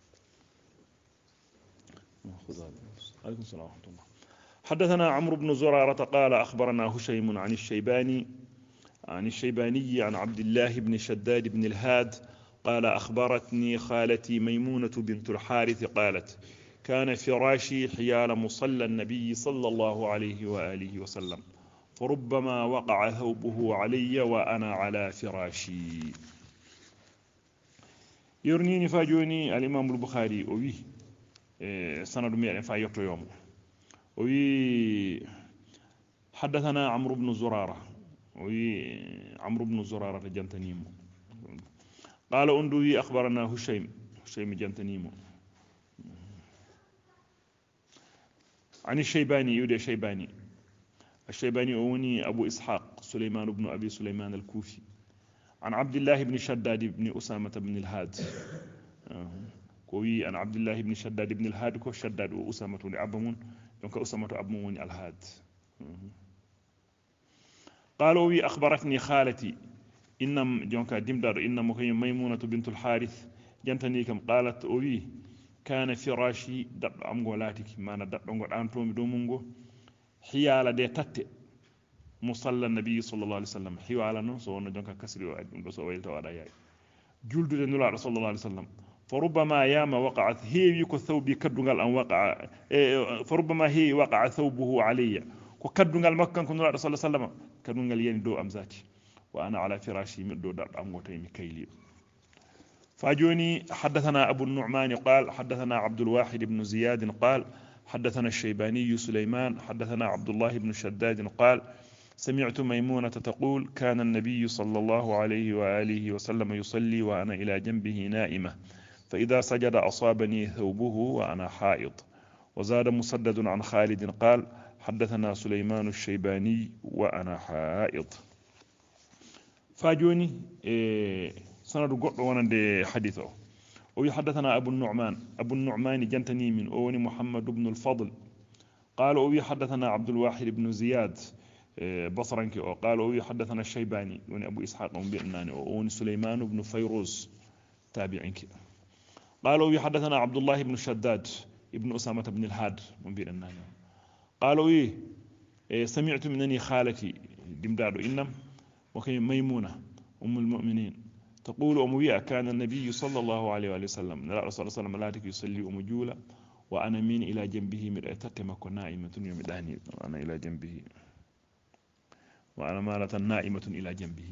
عليكم السلام ورحمة الله حدثنا عمرو بن زرارة قال أخبرنا هشيم عن الشيباني عن عبد الله بن شداد بن الهاد قال أخبرتني خالتي ميمونة بنت الحارث قالت كان فراشي حيال مصلى النبي صلى الله عليه وآله وسلم فربما وقع ثوبه علي وأنا على فراشي يرنيني فاجوني الإمام البخاري أوي سند مئة فايوتو يوم أوي حدثنا عمرو بن زرارة عمرو بن زرارة جنتنيمو قال أندوي أخبرنا هشيم جنتنيمو عن الشيباني يودي الشيباني أوني أبو إسحاق سليمان بن أبي سليمان الكوفي عن عبد الله بن شداد بن أسامة بن الهاد كوي عن عبد الله بن شداد بن الهاد كو شداد وأسامة لأبمون دونك أسامة أبمون الهاد قالوا وي أخبرتني خالتي إنم جونكا دمدار إنم ميمونة بنت الحارث جنتني كم قالت وي كان فراشي دب أمغولاتك ما ندب أمغول أنتومي دومونغو حيالة دي تاتي مصلى النبي صلى الله عليه وسلم حيالة نو سو جونكا كسري وعدم سو ويلتا ودا ياي جولد نولا صلى الله عليه وسلم فربما ياما وقعت هي كو ثوبي كدغال ان وقع فربما هي وقع ثوبه علي كو كدغال مكان كو نولا صلى الله عليه وسلم كدغال يني دو ام ذاتي وانا على فراشي من دو دار ام غوتاي مي كايلي فاجوني حدثنا ابو النعمان قال حدثنا عبد الواحد بن زياد قال حدثنا الشيباني سليمان حدثنا عبد الله بن شداد قال سمعت ميمونة تقول كان النبي صلى الله عليه وآله وسلم يصلي وأنا إلى جنبه نائمة فإذا سجد أصابني ثوبه وأنا حائض. وزاد مسدد عن خالد قال حدثنا سليمان الشيباني وأنا حائض. فاجوني سند قطع ونند حديثه ويحدثنا أبو النعمان جنتني من أوني محمد بن الفضل قال ويحدثنا عبد الواحد بن زياد بصرنك وقال ويحدثنا الشيباني وني أبو إسحاق بن وني سليمان بن فيروز تابعينك قالوا يحدثنا عبد الله بن شداد ابن أسامة بن الهاد من بين الناني قالوا سمعت منني خالتي دمدادو إنم وكي ميمونة أم المؤمنين تقول أموية كان النبي صلى الله عليه وآله وسلم لا رسول الله صلى الله عليه وسلم يصلي أمجولة وأنا من إلى جنبه مرأتت ما كنا نائمة يوم داني وأنا إلى جنبه وأنا مالة نائمة إلى جنبه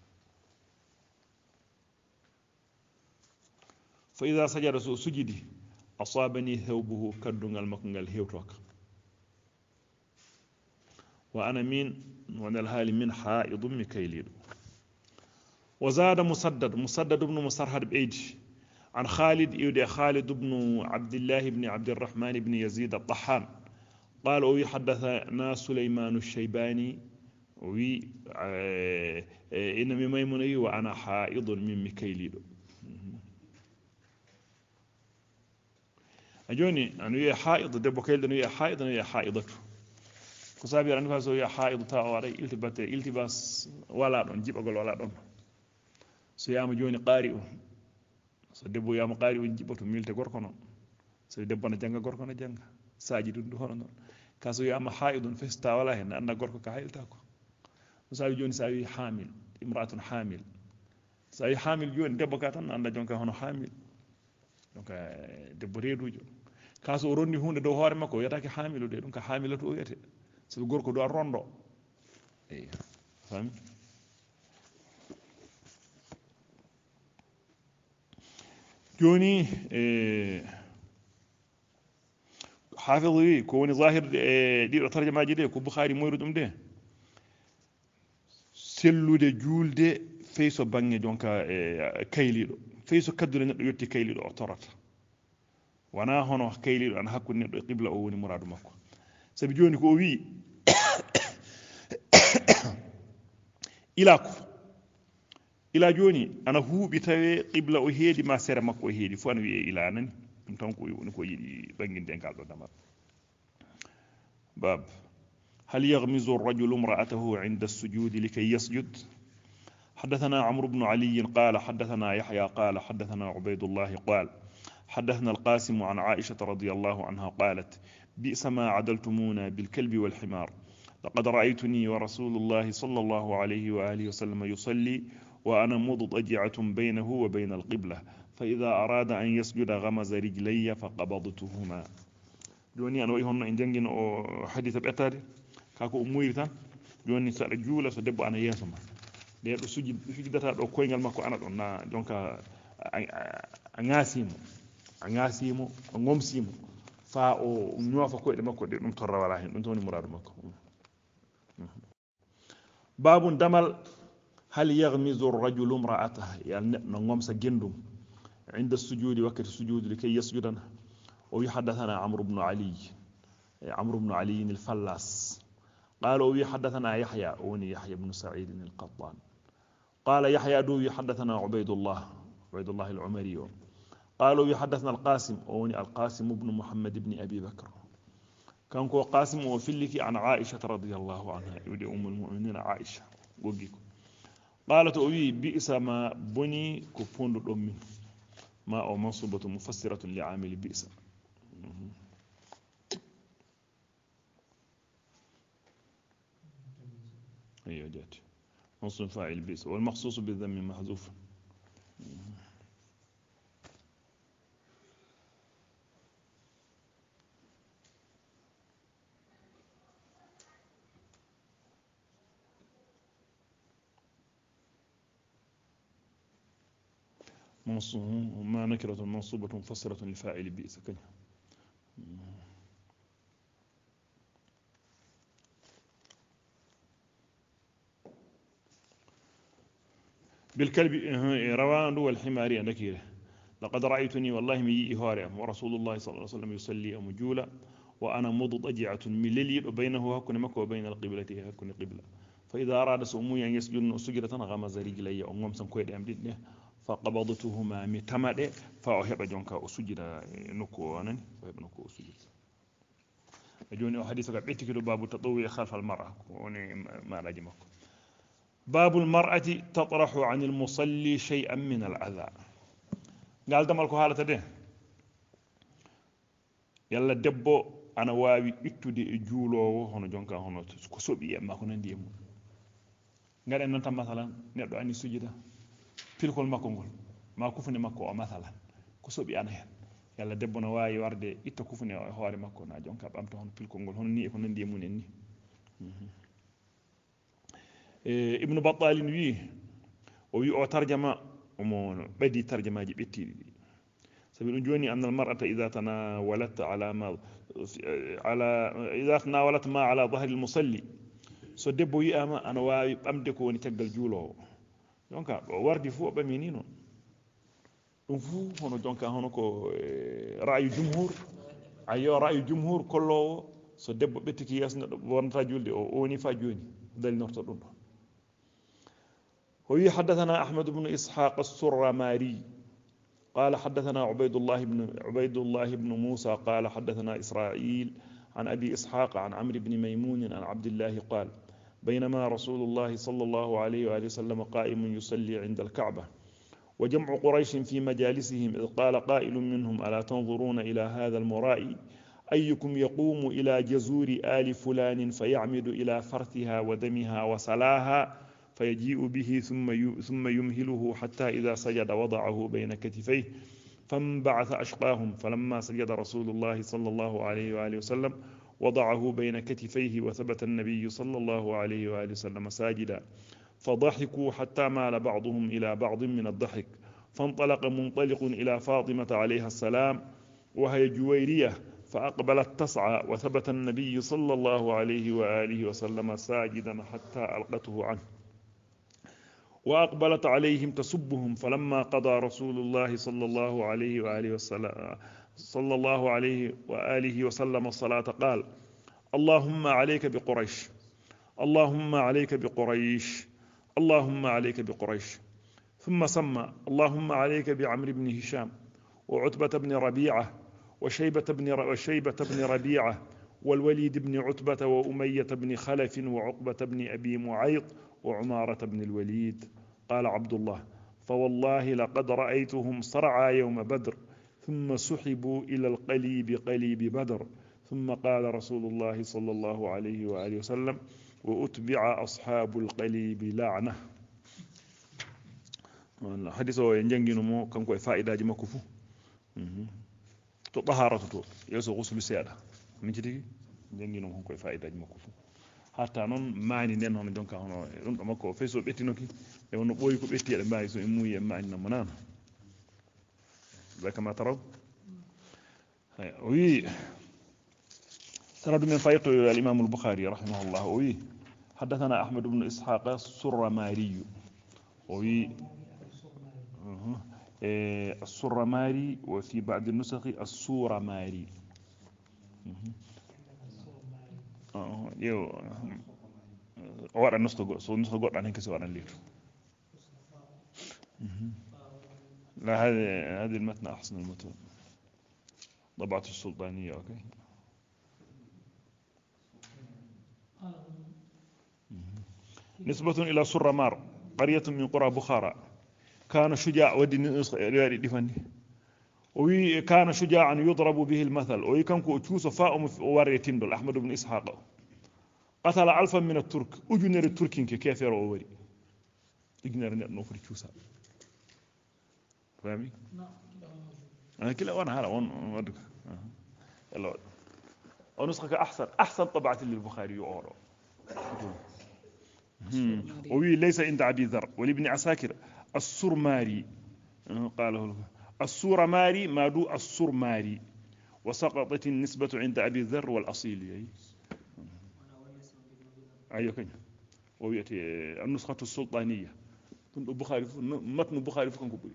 فإذا سجد سجدي أصابني ثوبه كدن المكنغل هيوتوك وأنا من الهال من حائض مكيلين. وزاد مسدد بن مسرهد بإيدي عن خالد بن عبد الله بن عبد الرحمن بن يزيد الطحان قال ويحدثنا سليمان الشيباني إن من ميموني وأنا حائض من مكيلين. أجوني أنه حائض دبو كيل أنه حائض أنه حائضته كسابي أنه فاسو حائض تاواري التباس ولا دون جيب أقول ولا دون سيام جوني قارئ سدبو يام قارئ جيبته ميلته غوركونو سدبنا جانغا غوركونو جانغا ساجي دون هونو كاسو يام حائض فستا ولا هن أن غوركو كحيلتاكو sawi joni sawi hamil imra'atun hamil sawi hamil joni debbo ka tan anda jonka hono hamil donc debbo reedujo kaso o ronni hunde dow hoore makko yatake hamilu de ɗum ka hamilatu o wiyete sabi gorko do a rondo eyi fami joni hafidu wi ko woni zahirde e ɗiɗo tarjamaji de ko Bukhari moyru ɗum de sellude julde feyso bange jonka kayliɗo feyso kaddude neɗɗo yetti kayliɗo o torata wana hono kayliɗo ana hakkude neɗɗo e qibla o woni muradu makko sabi joni ko o wi ila joni ana huuɓi tawe qibla o heedi ma sere makko o heedi fu ana wiye ila nani ɗum tan ko yiɗi ɓanginde e ngal ɗo damal bab هل يغمز الرجل امرأته عند السجود لكي يسجد حدثنا عمرو بن علي قال حدثنا يحيى قال حدثنا عبيد الله قال حدثنا القاسم عن عائشة رضي الله عنها قالت بئس ما عدلتمونا بالكلب والحمار لقد رأيتني ورسول الله صلى الله عليه وآله وسلم يصلي وأنا مضطجعة بينه وبين القبلة فإذا أراد أن يسجد غمز رجلي فقبضتهما joni an wayi honno en jangino o hadith ɓettade kako moyri tan joni saɗa juula so debbo ana yeeso ma de ɗo sujidata ɗo koyngal makko ana ɗon na jonka a ŋaasimo o gomsimo fa o ñoofa koyɗe makko de ɗum torra wala hen ɗum tawni muradu makko babun damal hal yaghmizu ar-rajulu imra'atahu yal neɗɗo gomsa gendum عند السجود وقت السجود لكي يسجدنا ويحدثنا عمرو بن علي الفلاس قال ويحدثنا يحيى بن سعيد القطان قال يحيى يحدثنا عبيد الله العمري قال ويحدثنا القاسم بن محمد بن أبي بكر كان كو قاسم وفلك عن عائشة رضي الله عنها يودي أم المؤمنين عائشة قالت بئس ما بني كفون الأمي ما أو منصوبة مفسرة لعامل بئس أيوة جات منصوب فاعل بئس والمخصوص بالذم محذوف ما نكرة منصوبة مفسرة لفاعل بئس كن بالكلب روان والحمار نكيره لقد رأيتني والله مي إهارة ورسول الله صلى الله عليه وسلم يصلي مجولا وأنا مضطجعة مللي بينه هكذا مكة وبين القبلة هكذا قبلة فإذا أراد سمو أن يسجد سجدة غمز رجلي أو غمسا كويد أمدده فقبضتهما متمد فأحب جونكا أسجد نكو أنني فأحب نكو أسجد جوني حديثك بيتك باب التطوع خلف المرأة وني ما راجمك باب المرأة تطرح عن المصلي شيئا من الأذى قال دمالكو حالة ده يلا دبو أنا واوي إتودي جولو هنا جونكا هنا كسوبي ما كنا نديمو قال إن أنت مثلا نبدأ أني سجده pilkol makko ngol ma kufune makko o masalan ko soɓi ana hen yalla debbo no wawi warde itta kufune o hoore makko na jonka ɓamta hon pilkol ngol hono ni e ko nandi e munen ni ibnu battalin wi o wi o tarjama omo ɓadi tarjamaji ɓettiɗi ɗi sabi ɗum joni anna almar'ata idha tanawalat ma ala dhahri almusalli so debbo wi'ama ana wawi ɓamde ko woni caggal juulowo donc ɗo wardi fu o ɓami ni noon ɗum fu hono jonka hono ko ra'yu jumhur ayo ra'yu jumhur kollowo so debbo ɓettiki yeeso neɗɗo wonata julde o woni fa joni dalinorto ɗum ɗo o wi حدثنا أحمد بن إسحاق السرماري قال حدثنا عبيد الله بن موسى قال حدثنا إسرائيل عن أبي إسحاق عن عمرو بن ميمون عن عبد الله قال بينما رسول الله صلى الله عليه وآله وسلم قائم يصلي عند الكعبة وجمع قريش في مجالسهم إذ قال قائل منهم ألا تنظرون إلى هذا المرائي أيكم يقوم إلى جزور آل فلان فيعمد إلى فرثها ودمها وسلاها فيجيء به ثم يمهله حتى إذا سجد وضعه بين كتفيه فانبعث أشقاهم فلما سجد رسول الله صلى الله عليه وآله وسلم وضعه بين كتفيه وثبت النبي صلى الله عليه وآله وسلم ساجدا فضحكوا حتى مال بعضهم إلى بعض من الضحك فانطلق منطلق إلى فاطمة عليها السلام وهي جويرية فأقبلت تسعى وثبت النبي صلى الله عليه وآله وسلم ساجدا حتى ألقته عنه وأقبلت عليهم تسبهم فلما قضى رسول الله صلى الله عليه وآله وسلم الصلاة قال اللهم عليك بقريش اللهم عليك بقريش اللهم عليك بقريش ثم سمى اللهم عليك بعمرو بن هشام وعتبة بن ربيعة وشيبة بن ربيعة والوليد بن عتبة وأمية بن خلف وعقبة بن أبي معيط وعمارة بن الوليد. قال عبد الله فوالله لقد رأيتهم صرعى يوم بدر ثم سحبوا إلى قليب بدر. ثم قال رسول الله صلى الله عليه وآله وسلم وأتبع أصحاب القليب لعنة. حديث ينجنجن مو كم كوي فائدة جمكفو طهارة تو يسو غسل سيادة من جدي ينجنجن مو كوي فائدة جمكفو hatta non maani nden hono jonka hono dum do makko feso bettinoki e wono boyi ko betti e mbaayi so e muuyi e maani no monana kama taraw oui سند من فايته الإمام البخاري رحمه الله وي حدثنا أحمد بن إسحاق السرماري وي السرماري وفي بعض النسخ السورماري يو ورا نسخة قط عنه كسر عن الليل. لا هذه المتن أحسن المتن طبعة السلطانية. أوكي نسبة إلى سرمار قرية من قرى بخارى كان شجاع وكان شجاعا يضرب به المثل ويكن كوتشوس فاء وريتين دول أحمد بن إسحاق قتل ألفا من الترك أجنر التركين كيفير أوري إجنر نوفر تشوسا فاهمي؟ أنا كلا وأنا هلا وأنا ودك يلا ونسخك أحسن طبعة للبخاري يعورو وي ليس عند أبي ذر ولابن عساكر السرماري قاله السورماري ما دو السرماري وسقطت النسبة عند أبي ذر والأصيل أيوة كن ويأتي النسخة السلطانية البخاري متن البخاري فكان كبير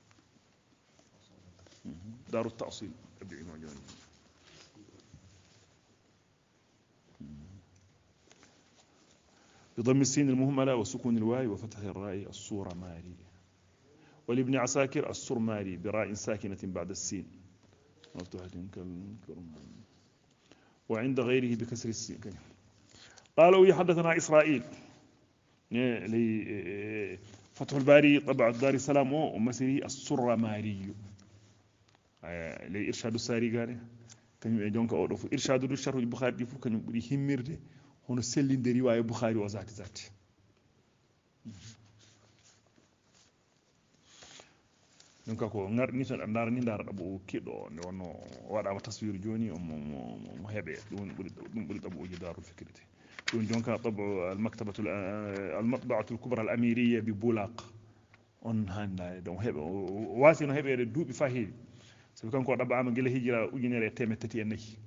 دار التأصيل أبي عماجون بضم السين المهملة وسكون الواي وفتح الراء السورماري ولابن عساكر السرماري براء ساكنة بعد السين مفتوحة وعند غيره بكسر السين. قالوا يحدثنا إسرائيل فتح الباري طبع دار السلام ومسيري السرماري لإرشاد الساري قال كان يجونك أوروف إرشاد الشرح البخاري دي كان يبري هميرده هنا سلين دي رواية بخاري وذات donc ko ngarni tan andar ni ndar abo kido ne wono wada taswir joni mo hebe dum buri tabuji darul fikrite dum jonka tabu al matba'atu al kubra al amiriyya bi bulaq on handa donc hebe wasino hebe duubi fahi sabi kanko daba am gele hijira ujunere temetati en naki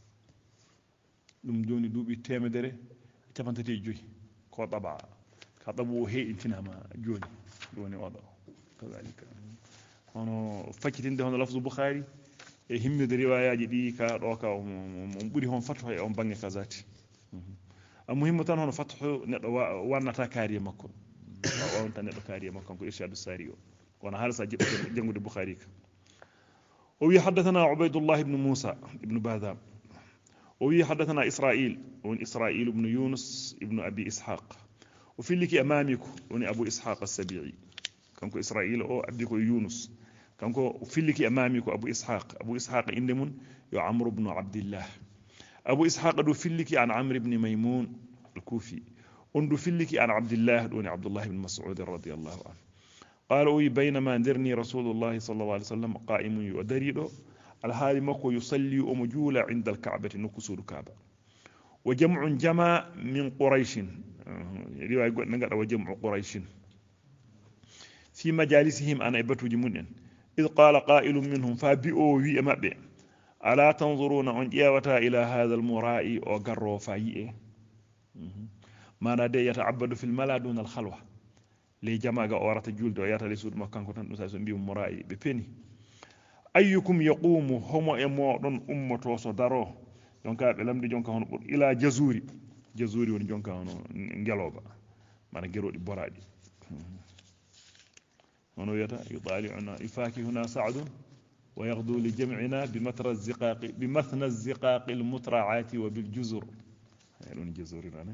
dum joni duubi temedere capantati joyi ko daba ka dabu he intinama joni wado kazalika hono fakkitinde hono lafzu bukhari e himmide riwayaji di ka do ka on buri hon fatho e on bangi kazati muhimmu tan hono fatho neddo wannata kaari makko on tan neddo kaari makko ko irshadu sari o kono halsa jangude bukhari ka وي حدثنا عبيد الله بن موسى بن باذام وي حدثنا إسرائيل بن يونس ابن أبي إسحاق وفي لك أمامك وني أبو إسحاق السبيعي كان إسرائيل أو أبيك يونس kanko filliki e mami ko Abu Ishaq inde mun yo Amr ibn Abdillah. Abu Ishaq do filliki an Amr ibn Maymun al-Kufi on do filliki an Abdillah doni Abdullah ibn Mas'ud radiyallahu anhu قالوا بينما ندرني رسول الله صلى الله عليه وسلم قائم يدريدو الحالي مكو يصلي ومجولة عند الكعبة نكسور الكعبة وجمع جمع من قريش رواية نقرأ وجمع قريش في مجالسهم أنا إبتو جمونين إذ قال قائل منهم فابئوا وي مأبئ ألا تنظرون أن إيوتا إلى هذا المرائي وقروا فايئ ما نادي يتعبد في الملا دون الخلوة لي جماعة أورات جولد وياتا لسود مكان كنت نسايسون بيهم مرائي ببيني أيكم يقوم هم يموضون أمة وصدارو jonka be lamdi jonka hono bur ila jazuri woni jonka hono ngeloba mana gerodi boradi hono yata yudali'una ifaki huna sa'd wa yaghdu li jam'ina bimathna az-ziqaq al-mutra'ati wa bil juzur ayron jazuri nana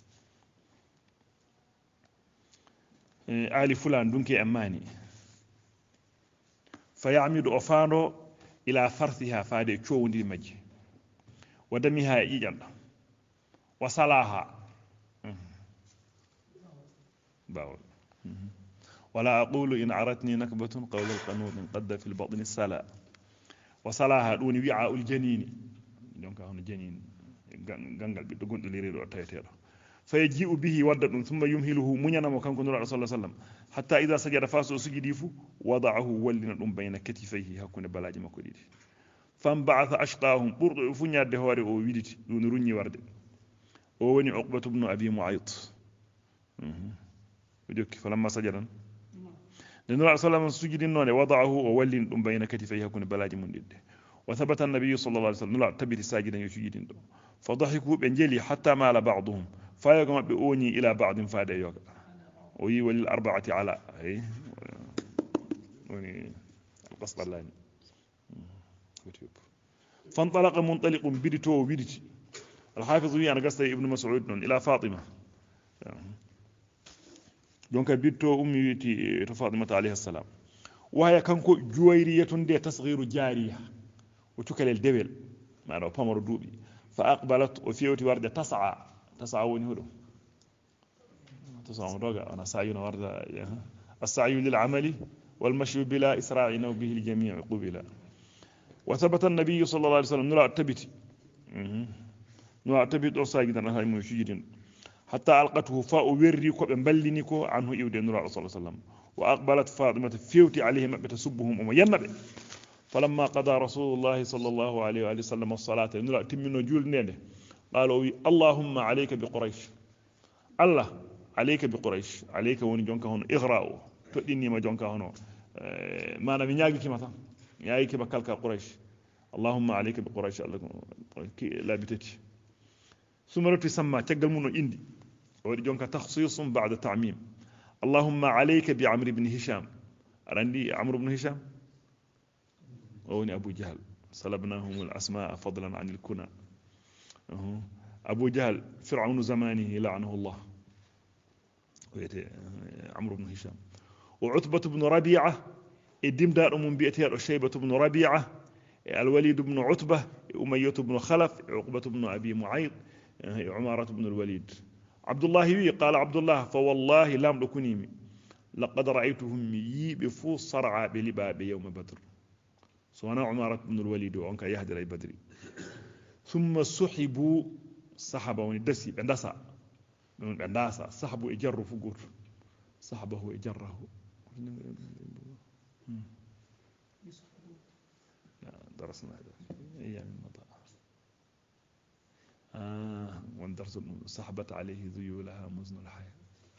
ali fulan dunki amani fayamidu ofando ila farthiha faade cowndi majji ودمها إيجان وصلاها باول ولا أقول إن عرتني نكبة قول القنوط قد في البطن السلاء وصلاها دون وعاء الجنين دونك هون الجنين غانغال بيدو غوندو ليريدو تايتيرو فيجيء به ودد ثم يمهله منينا مو كانكو نور صلى الله عليه وسلم حتى إذا سجد فاسو سجدي فو وضعه ولنا دum بين كتفيه hakkunde balaji makko didi فانبعث أشقاهم برضو فنيا دهوري أو ويدت دون رني ورد أو وني عقبة بن أبي معيط ودك فلما سجد النبي صلى الله عليه وسلم سجد النون وضعه وولي بين كتفيه يكون بلاج من دد وثبت النبي صلى الله عليه وسلم لا تبت ساجدا يسجد فضحكوا بنجلي حتى مال بعضهم فيقوم بأوني إلى بعض فاد يوغا وي وللأربعة على أي وني القصد اللاني فانطلق منطلق بدتو وبدتي الحافظ يعني قصد ابن مسعود إلى فاطمة دونك بدتو أمي فاطمة عليه السلام وهي كانكو جويرية دي تصغير جارية وتكل الدبل ما لو بامر دوبي فأقبلت وفيوتي وردة تسعى ونهدو تسعى ونرقى أنا سعينا وردة السعي للعمل والمشي بلا إسراع به الجميع قبلا وثبت النبي صلى الله عليه وسلم نرى تبت أصاجدا هاي مشيدين حتى ألقته فاء وريكو بمبلنيكو عنه يودي نرى صلى الله عليه وسلم وأقبلت فاطمة فيوتي عليهم بتسبهم وينبئ فلما قضى رسول الله صلى الله عليه وآله وسلم الصلاة نرى تمنو جول نينه قالوا اللهم عليك بقريش الله عليك بقريش عليك وني جونكا هون إغراء تؤديني ما جونكا هون ما أنا بنياجي كما يايك بكالك قريش اللهم عليك بقريش لا بتتي ثم تسمى تقل منه إندي ودي جونك تخصيص بعد تعميم اللهم عليك بعمر بن هشام عندي عمرو بن هشام ووني أبو جهل سلبناهم الأسماء فضلا عن الكنى أبو جهل فرعون زمانه لعنه الله عمرو بن هشام وعتبة بن ربيعة الدم دار من بيئته شيبة بن ربيعة الوليد بن عتبة أمية بن خلف عقبة بن أبي معيط عمارة بن الوليد عبد الله قال عبد الله فوالله لم أكنيمي لقد رأيتهم يبفوا صرعى بلباب يوم بدر سوانا عمارة بن الوليد وعنك يهدر بدري ثم سحبوا صحبه وندسي بندسا صحبوا إجر فقور صحبه إجره درسنا هذا أيام المضاء وندرس صحبت عليه ذيولها مزن الحياة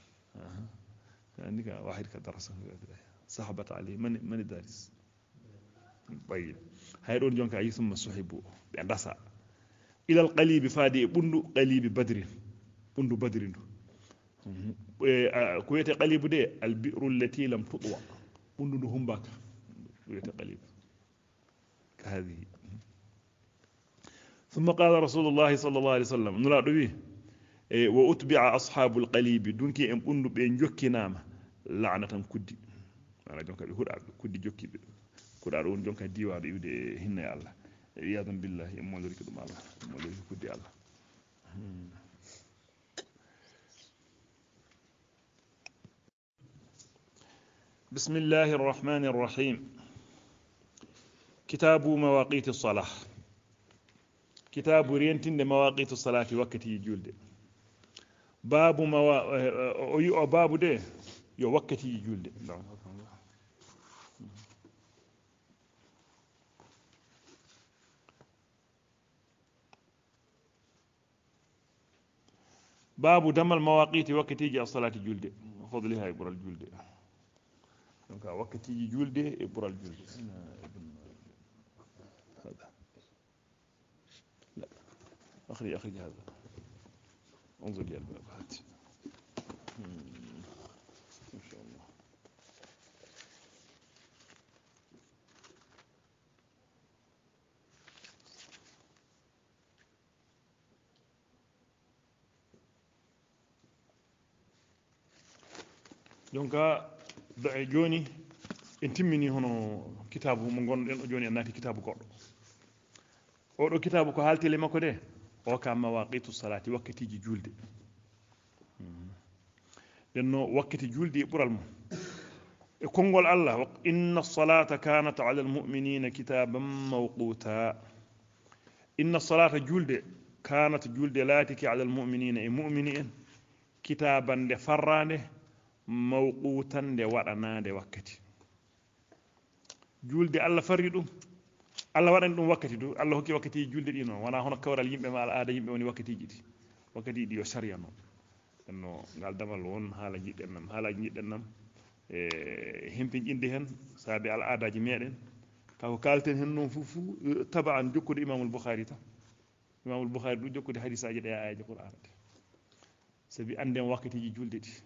عندك واحد كدرسه صحبت عليه من الدارس طيب هيرون جونك أي ثم صحبوا بندسا إلى القليب فادي بندو قليب بدر بندو بدر كويت قليب دي البئر التي لم تطوى بندو هم باك كويت قليب كهذه ثم قال رسول الله صلى الله عليه وسلم نلا دوي واتبع اصحاب القليب دونكي ام بندو be jokkinama la'natan kuddi ana jonka be huda kuddi jokkibe kuɗa ɗo woni jonka diwaɗo iwde e hinna e Allah e iyadan billahi e moloriki ɗum Allah e moloriki kudde Allah بسم الله الرحمن الرحيم كتاب مواقيت الصلاة كتاب رينتين مواقيت الصلاة وقتي جولد باب باب ده يو وقتي جولد باب دم المواقيت وقتي الصلاة جولد فضلها يبر الجولد donc wakkatiji julde e ɓural julde هذا لا أخرج هذا انظر لي الباب هات إن شاء الله donc joni en timmini hono kitabu mo gonɗen o joni en naati kitabu goɗɗo oɗo kitabu ko haaltele makko de o ka mawaqitu salati wakkatiji julde denno wakkati julde e ɓural mum e konngol Allah inna salata kanat ala almu'minina kitaban mawquta inna salata julde kanat julde laatiki ala almu'minina e mu'mini en kitaban nde farrande mawqutan nde waɗanade wakkati julde Allah farri ɗum Allah waɗani ɗum wakkati du Allah hokki wakkati julde ɗi noon wona hono kawral yimɓe ma aada yimɓe woni wakkatiji ɗi wakkati ɗi yo sharia noon enno ngal damal won haala jiɗɗen nam haalaji jiɗɗen nam e hempinƴinde hen saabi al aadaji meɗen kako kalten hen noon fof taba an jokkude imamul Bukhari tan imamul Bukhari ɗum jokkude hadisaji ɗe ayaji Qur'an ɗe saabi anden wakkatiji julde ɗi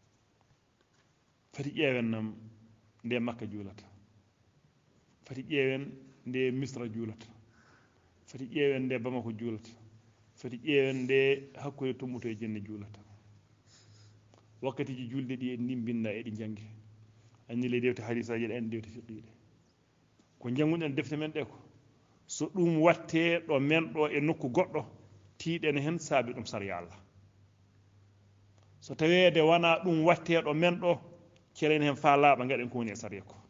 fati ƴeewen nam nde Makka juulata fati ƴeewen nde Misra juulata fati ƴeewen nde Bamako juulata fati ƴeewen nde hakkude tummuto e jenne juulata wakkatiji julde ɗi en ndimbinna eɗi jangi anni le dewte hadisaji ɗe en dewte fiqiɗe ko janguɗen defte men ɗe ko so ɗum watte ɗo men ɗo e nokku goɗɗo tiiɗen hen saabi ɗum sariya Allah so tawede wona ɗum watte ɗo men ɗo kelen hen fa laaɓa gaɗen ko woni e sariya ko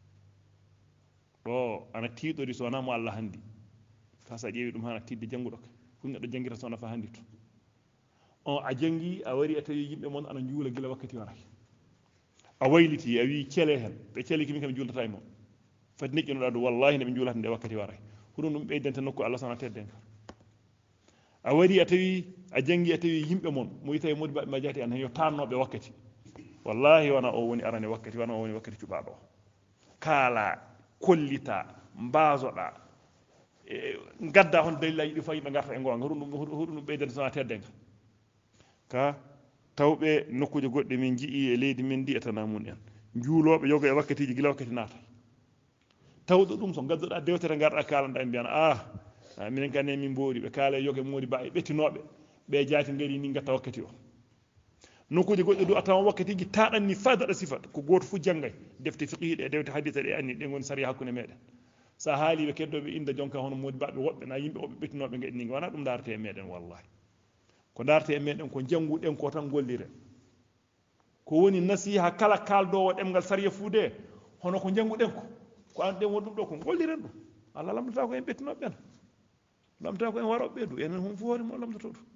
ɗo ana tiiɗori so wona mo Allah handi ka sa ƴeewi ɗum hana tidde jannguɗo ka fu neɗɗo janguita so nafa handi to on a jangi a wari a tawi yimɓe mon ana juula gila wakkati waray a wayliti a wi cele hen ɓe celi kimi kam juulata e mon fati neƴƴinoɗa ɗum wallahi nde ɓe juulata nde wakkati waray huɗum ɗum ɓeydente nokku Allah sana tedden ka a wari a tawi a jangi a tawi yimɓe mon mo wi tawi modi baɓe ma jaati an hen yo tannoɓe wakkati wallahi wona o woni arane wakkati wona o woni wakkati cuɓaɗo o kaala kollita mbasoɗa gadda hon dalilaji ɗi fayi ɓe garta e gonga huɗum ɗum ɓeydente sana tedden ka tawɓe nokkuje goɗɗe min jii e leydi men ndi e tanamun en juuloɓe yoga e wakkatiji gila wakkati naata tawɗo ɗum so gadduɗa dewtere garɗa kalanɗa mbiyana minen kane min mboori ɓe kaala yoga modi ba e ɓettinoɓe ɓe jaati ngari ni gatta wakkati o nokkuje goɗɗe du a tawan wakkatiji taɗanni fadaɗa sifat ko goto fu janggay defte fiqihi ɗe defte hadita ɗe anni ɗe goni sariya hakkude meɗen sa haaliɓe keddoɓe inda jonka hono modi baɓe woɓɓe na yimɓe woɓɓe ɓettinoɓe gaɗi ni wona ɗum darate e meɗen wallahi ko darate e meɗen ko janguɗen ko tan golliren ko woni nasiha kala kaldowo ɗemgal sariya fuude hono ko janguɗen ko anɗen won ɗum ɗo ko golliren ɗum Allah lamdata ko en ɓettinoɓe ɓen lamdata ko en waroɓe ɓe du enen hum fu hoore mo lamdato ɗum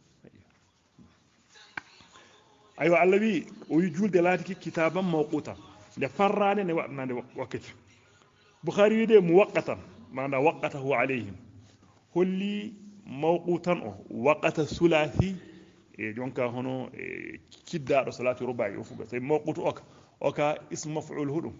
aywa Allah wi o wi julde laatiki kitaban mawqutan nde farrane ne waɗanade wakkati Bukhari wi de muwaqqatan manda waqqatahu alayhim holli mawqutan o waqata sulathi e jonka hono kiddaɗo salati rubai o fuga tawi mawqutu oka ismu maf'ul huɗum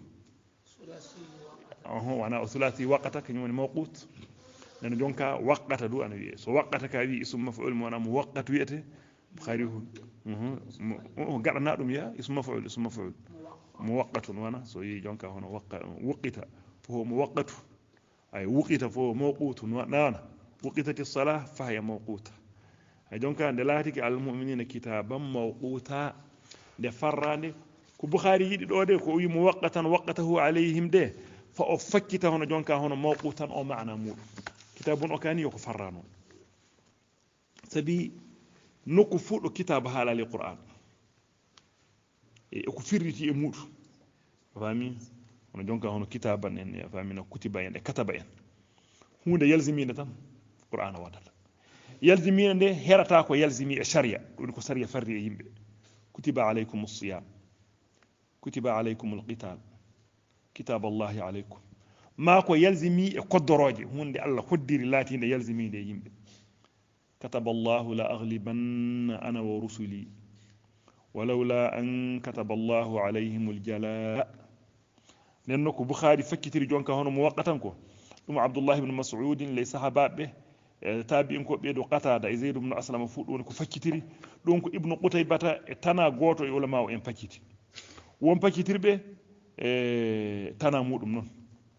wana o sulathi waqata kañum woni mawqut nana jonka waqqata du ana wiye so waqqata ka wi ismu maf'ul mo wona mo waqqatu wiyete Bukhari gaɗana ɗum ya ismu maf'ul muwaqqatun wana so yi jonka hono wuqita fo muwaqqatu ay wuqita fo mawqutun wana wuqitati salah fa hiya mawquta ay jonka nde laatiki al mu'minina kitaban mawquta nde farrande ko Bukhari yiɗi ɗo de ko wi muwaqqatan waqqatahu alayhim de فأو فكت هنا جونكا هنا موقوتا أو معنى مود كتاب أكاني يكو فرانو سبي نكو فوق كتاب هالا للقرآن يكو فريتي مود فاهمين هنا جونكا هنا كتابا يعني فاهمين كتبا يعني كتبا يعني هنا يلزمين تام القرآن وادل يلزمين ده هرتا كو يلزمي الشريعة ونكو سريع فري يمبي كتب عليكم الصيام كتب عليكم القتال كتاب الله عليكم ما كو يلزمي قدروجي هوندي الله قدير لاتي ده يلزمي ده يمبي كتب الله لا أغلبن أنا ورسلي ولولا أن كتب الله عليهم الجلاء لأنكو بخاري فكتري جونكا هون موقتنكو ثم عبد الله بن مسعود ليس حبابه tabi'in ko ɓeeɗo qatada e zeyd ibn aslama fu ɗon ko fakkitiri ɗon ko ibnu qutaybata e tana goto e ulama o en fakkiti won fakkitirɓe e tana muɗum noon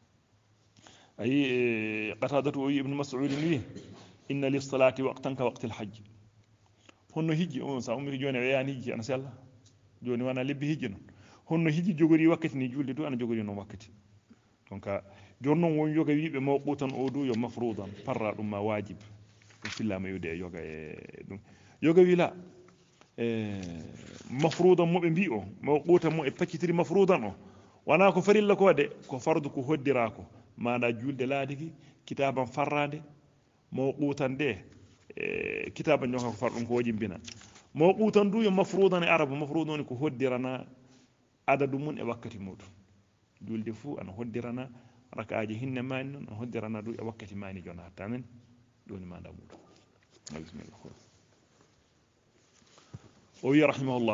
ayi qatadatu o wi ibnu mas'ud wi inna lis-salati waqtan ka waqti al-hajj honno hijji on sa umri joni o yani hijji ana sella joni wana lebbi hijji non honno hijji jogori wakkati ni julde do ana jogori non wakkati donc jonnon won yoga wiibe mawqutan o du yo mafrudan parra dum ma wajib fillama yude yoga e dum yoga wila mafrudan mo be mbi o mawqutan mo e paccitiri mafrudan o wana ko farilla ko de ko fardu ko hoddira ko manda julde laadiki kitaban farrade mawqutan de kitaban jonka ko fardum ko wajimbina mawqutan du yo mafrudan e arabu mafrudan ko hoddirana adadu mun e wakkati mudum julde fu ana hoddirana rakaaji hinne mani non hoddirana du e wakkati mani jona hatta men doni ma damudo bismillah وي رحمه الله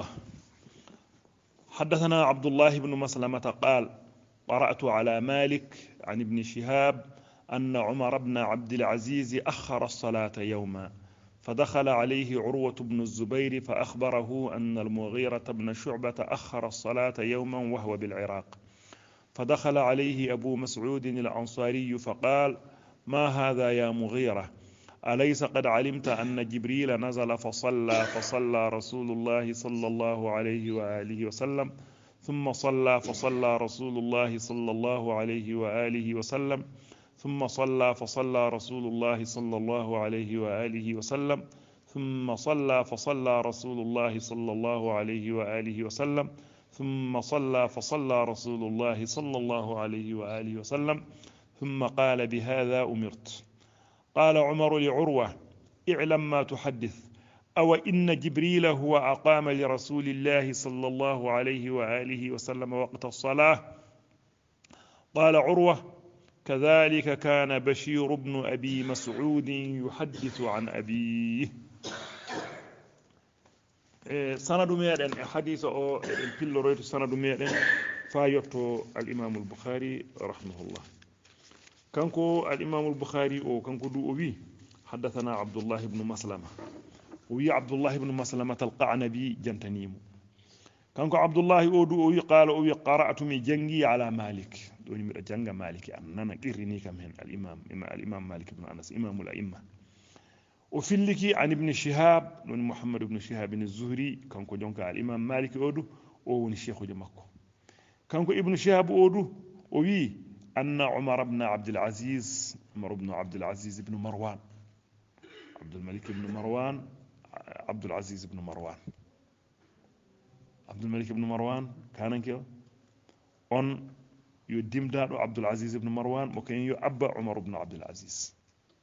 حدثنا عبد الله بن مسلمة قال قرأت على مالك عن ابن شهاب أن عمر بن عبد العزيز أخر الصلاة يوما فدخل عليه عروة بن الزبير فأخبره أن المغيرة بن شعبة أخر الصلاة يوما وهو بالعراق فدخل عليه أبو مسعود الأنصاري فقال ما هذا يا مغيرة أليس قد علمت أن جبريل نزل فصلى رسول الله صلى الله عليه وآله وسلم ثم فصلى رسول الله صلى الله عليه وآله وسلم ثم فصلى رسول الله صلى الله عليه وآله وسلم ثم فصلى رسول الله صلى الله عليه وآله وسلم ثم فصلى رسول الله صلى الله عليه وآله وسلم ثم قال بهذا أمرت. قال عمر لعروة اعلم ما تحدث أو إن جبريل هو أقام لرسول الله صلى الله عليه وآله وسلم وقت الصلاة. قال عروة كذلك كان بشير بن أبي مسعود يحدث عن أبيه. سند ميدن حديث او البيلوريت سند ميدن فايوتو الامام البخاري رحمه الله كانكو الامام البخاري او كانكو دو وي حدثنا عبد الله بن مسلمة وي عبد الله بن مسلمة القعنبي جنتنيم كانكو عبد الله او دو وي قال او قرأت مي جنغي على مالك دوني مي جنغ مالك اننا قرني كم هن الامام مالك بن انس امام الائمه وفيلكي عن ابن شهاب من محمد بن شهاب بن الزهري كانكو جونكا الامام مالك اودو او وني شيخو جماكو كانكو ابن شهاب اودو وي ان عمر بن عبد العزيز بن مروان عبد الملك بن مروان عبد العزيز بن مروان عبد الملك بن مروان كاننكو اون يو ديمدادو عبد العزيز بن مروان مو كان يو ابا عمر بن عبد العزيز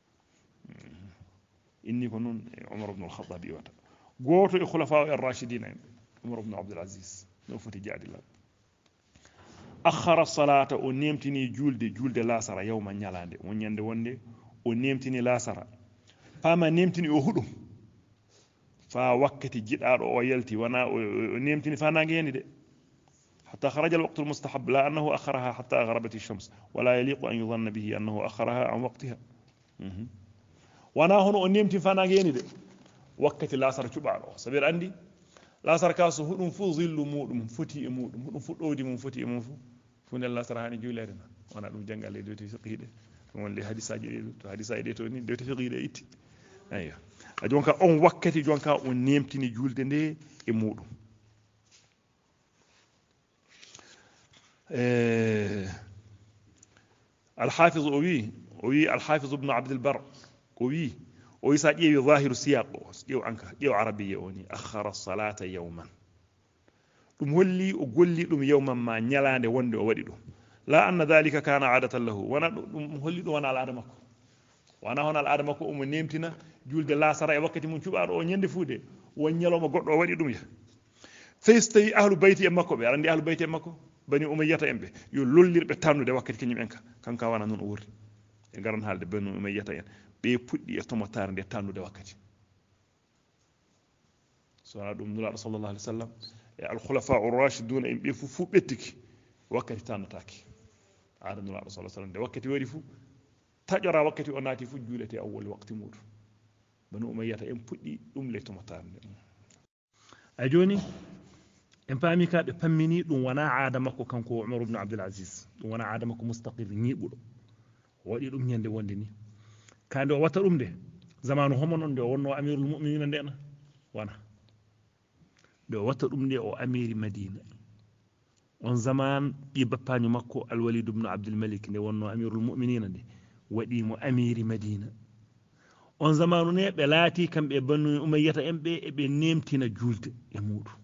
إني كنون عمر بن الخطاب يوتا غوتو الخلفاء الراشدين عمر بن عبد العزيز نوفتي جادي لا أخر الصلاة ونيمتني جولد لاسرا يوما نيالاندي ونياندي وندي ونيمتني لاسرا فما نيمتني أهدو فا وقتي جدار أو يلتي وانا نيمتني فانا جيني دي حتى خرج الوقت المستحب لا أنه أخرها حتى غربت الشمس ولا يليق أن يظن به أنه أخرها عن وقتها wana hono o nemti fana geni de wakkati lasar cubaado sabir andi lasar kaso hudum fu zillu mudum foti e mudum hudum fuddodi mum foti e mum fu nel lasar hani julede na wana dum jangale de to fiqide won le hadisaji de to hadisaji de to ni de to fiqide itti ayyo a jonka on wakkati jonka on nemtini julde de e mudum الحافظ أوي الحافظ ابن عبد البر أوي ساجي ظاهر السياق عنك عربية أوني أخر الصلاة يوما ɗum holli o golli ɗum yawman ma ñalande wonde o waɗi ɗum la anna dhalika kana adatan lahu wona ɗum holli ɗum wona al'ada makko wona hono al'ada makko omo nemtina julde lasara e wakkati mum cuɓaɗo o ñande fuude won ñalawma goɗɗo o waɗi ɗum ya fey so tawi ahlu bayti en makko ɓe aɗa andi ahlu bayti en makko bani umayyata en ɓe yo lollirɓe tannude wakkati kañum en ka kanka wana noon o wurri e garan haalde bani umayyata en ɓe puɗɗi e tomotare nde tannude wakkati so wona ɗum nulaɗo sallllahu alih w sallam e alkhulafa urrachiduna en ɓe fu ɓettiki wakkati tannataki aada nulaɗo sa sallam nde wakkati waɗi fu taƴora wakkati o naati fu juulete awwol wakti muɗum bani umayyata en puɗɗi ɗum le tomotare nde ay joni en paami ka ɓe pammini ɗum wona aada makko kanko umar ibn abdul aziz ɗum wona aada makko mustaqir ñiɓuɗo o waɗi ɗum ñande wonde ni kande o watta ɗum de zamanu homo noon nde o wonno amirul muminina ndena wona nde o watta ɗum nde o amiri madina on zaman ɓi bappaño makko alwalid ibn abdul malik nde wonno amirul muminina nde waɗimo amiri madina on zamanu ne ɓe laati kamɓe banu umayyata en ɓe eɓe nemtina julde e muɗum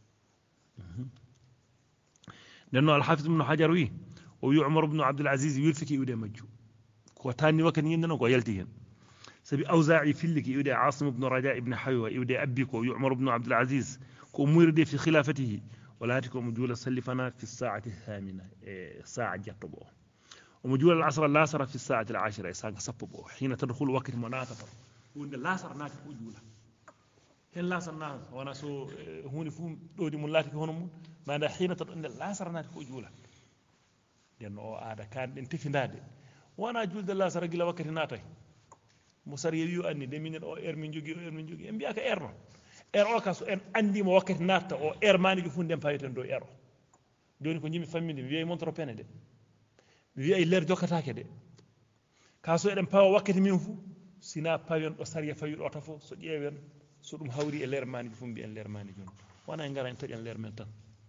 nden noon alhafiz ibnu hajar wi o wi umar ibnu abdul aziz wirfiki iwde majju ko tanni wakkati yimde noon ko yalti hen sabi awza'i filliki iwde asim ibnu raja ibne haywa iwde abbi ko wi umar ibnu abdul aziz ko muyride fi khilafatihi ولاتي كو مجول سلفنا في الساعة الثامنة ساعة جتبو ومجول العصر اللاصرة في الساعة العاشرة ساعة سببو حين تدخل وقت مناطفة وإن اللاصر ناتي فوجولا هن لاصر ناتي وانا سو هوني فوم دودي من لاتي هونمون ما حين تدخل اللاصر ناتي فوجولا لأنه هذا كان انتفي نادي وانا جول اللاصر قيل وقت ناتي مصر يبيو أني دي من من جوجي انبياك إيرنو o ka so en andima wakkati natta o maniji fu ndem payiten do o joni ko jimi famminde mi wi'ay montre pene de mi wi'ay leer jokkataake de ka so eɗen pawa wakkati min fu sina pawen ɗo sariya fawi ɗo tafo so ƴeewen so ɗum hawri e leer maniji fu mbiyen leer maniji on wona en gara en taƴan leer men tan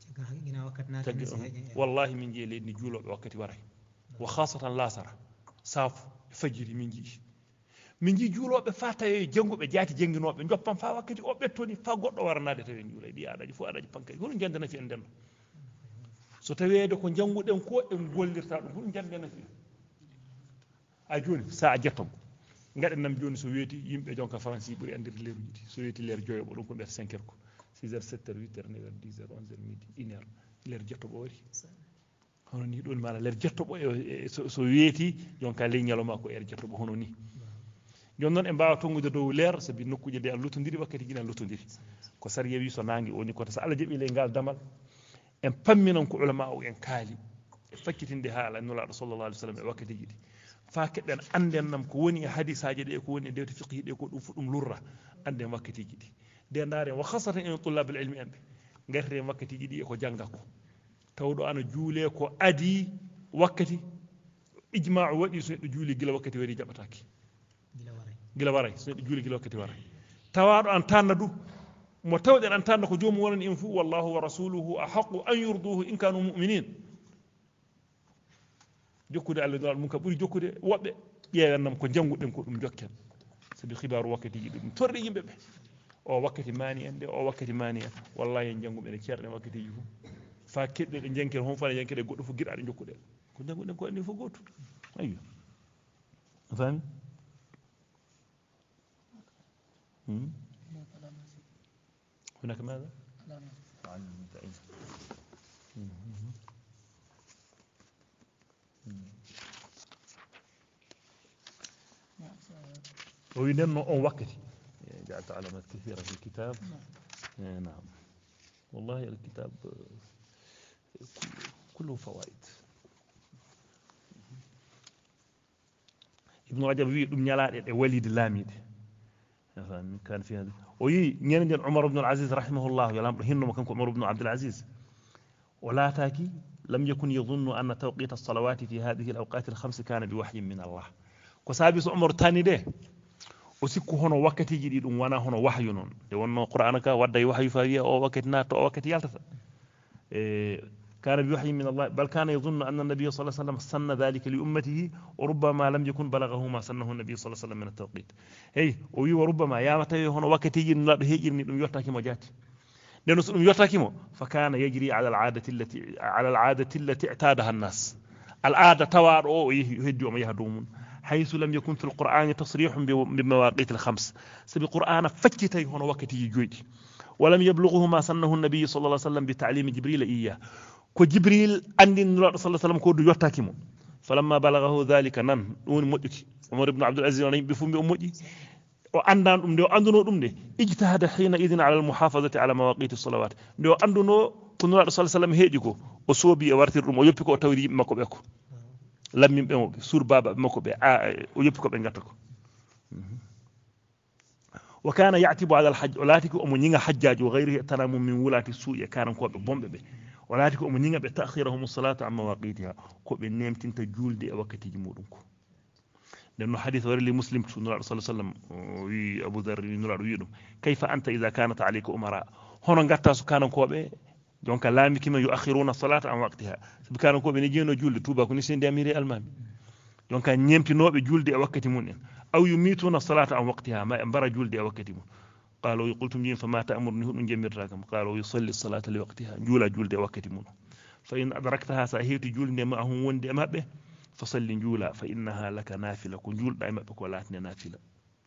wallahi min jii leydi ndi juuloɓe wakkati waray wa khasatan lasara saafu fajiri min jii min jii juuloɓe fa tawi jannguɓe jaati jangguinoɓe joppan fa wakkati o ɓettoni fa goɗɗo waranade tawi juula ɗi aɗaji fof aɗaji pankadi hono jande nafi en nden so tawede ko jannguɗen ko en gollirta ɗum hono jande nafi a joni sa a jettomo gaɗen nam joni so weeti yimɓe jonka français ɓuuri andirde leeruji ɗi so weeti leer joyoɓo ɗum ko mbiyata 5 heures ko 6 heures 7 heures 8 heures 9 heures 10 heures 11 heures midi 1 heure leer jettoɓo wari hono ni ɗon mana leer jettoɓo so weeti jonka ley ñalawma ko jettoɓo hono ni jon noon en mbawa tongude dow leer sabi nokkuje nde an luttodiri wakkati jiɗi an luttodiri ko sariya wi so nangi woni koto so Allah jaɓi ley ngal damal en pamminon ko ulama o en kaali e fakkitinde haala nulaɗo sallallahu alaihi wasallam e wakkati jiɗi fa keɗɗen anden nam ko woni e hadisaji ɗe ko woni e dewte fiqhi ɗe ko ɗum fu ɗum lurra anden wakkati jiɗi nde ndaren wa khasatan en tullabul ilmi en ɓe garti en wakkati jiɗi e ko jangga ko tawɗo ana juule ko adi wakkati ijma'u waɗi so neɗɗo juuli gila wakkati wari jaɓataki gila waray so neɗɗo juuli gila wakkati waray tawaɗo an tanna du mo tawɗen an tanna ko jomum wonani en fu wallahu wa rasuluhu ahaqu an yurduhu in kanu mu'minin jokkude Allah dal mun ka ɓuri jokkude woɓɓe ƴeewen nam ko jannguɗen ko ɗum jokken sabi khibaru wakkati jiɗi ɗum torri yimɓe ɓe o wakkati mani en de o wakkati mani en wallahi en jannguɓe ne ceerɗen wakkati ji fu fa keɗɗe ɗe jenken hon fana jenkeɗe goɗɗo fu giɗaɗe jokkuɗen ko jannguɗen ko anni fof goto ayyo fami هناك ماذا؟ وينن أون وقتي جعلت علامات كثيرة في الكتاب نعم والله الكتاب كله فوائد ابن رجب يقول نيالات وليد لاميد كان في هذا وي نين عمر بن العزيز رحمه الله يلام هنو كان عمر بن عبد العزيز ولا تاكي لم يكن يظن أن توقيت الصلوات في هذه الأوقات الخمس كان بوحي من الله كسابس عمر تاني ده وسكو هنا وقت جديد وانا هنا وحي نون لأنه قرآنك ودي وحي فهي أو وقت نات أو وقت يالتف كان بوحي من الله بل كان يظن أن النبي صلى الله عليه وسلم سن ذلك لأمته وربما لم يكن بلغه ما سنه النبي صلى الله عليه وسلم من التوقيت هي وربما يا متى هنا وقت يجي لا هيجرني دم يوتاكي ما جات لأنه دم يوتاكي ما فكان يجري على العادة التي اعتادها الناس العادة توار أو يهدوا يهدومون حيث لم يكن في القرآن تصريح بمواقيت الخمس سبي القرآن فتتي هنا وقت يجي ولم يبلغه ما سنه النبي صلى الله عليه وسلم بتعليم جبريل إياه كو جبريل عند النبي صلى الله عليه وسلم كو يوتاكيمو فلما بلغه ذلك نان دون موديكي عمر بن عبد العزيز رضي بفمي امودي واندان دum de anduno dum de ijtihada hina idin ala al muhafazati ala mawaqit as salawat de anduno ko nura sallallahu alaihi wasallam heedi ko o sobi e wartir dum o yoppi ko tawri makko be ko lammim be mo sur baba makko be o yoppi ko be ngatta ko وكان يعتب على الحج ولاتك أم نيغا حجاج وغيره تنام من ولاة السوء كان كوب بومبه به ولاتك أم نيغا بتأخيرهم الصلاة عن مواقيتها كوب نيمتين تجول دي وقت جمودنكو لأنه حديث ورلي مسلم صلى الله عليه وسلم أبو ذر ينور كيف أنت إذا كانت عليك أمراء هنا غاتا كانوا كوب دونك لامي كما يؤخرون الصلاة عن وقتها كانوا كوب نيجينو جول توبا كوني سين دي اميري المامي دونك نيمتي نوبي جول دي وقت مونن أو يميتون الصلاة عن وقتها ما أنبر جول دي وقتهم قالوا قلتم جين فما تأمرني هم جمير راكم قالوا يصلي الصلاة لوقتها جول دي وقتهم فإن أدركتها ساهيت جول دي معهم وين دي مابه فصلي جولا فإنها لك نافلة كن جول دي مابه ولاتني نافلة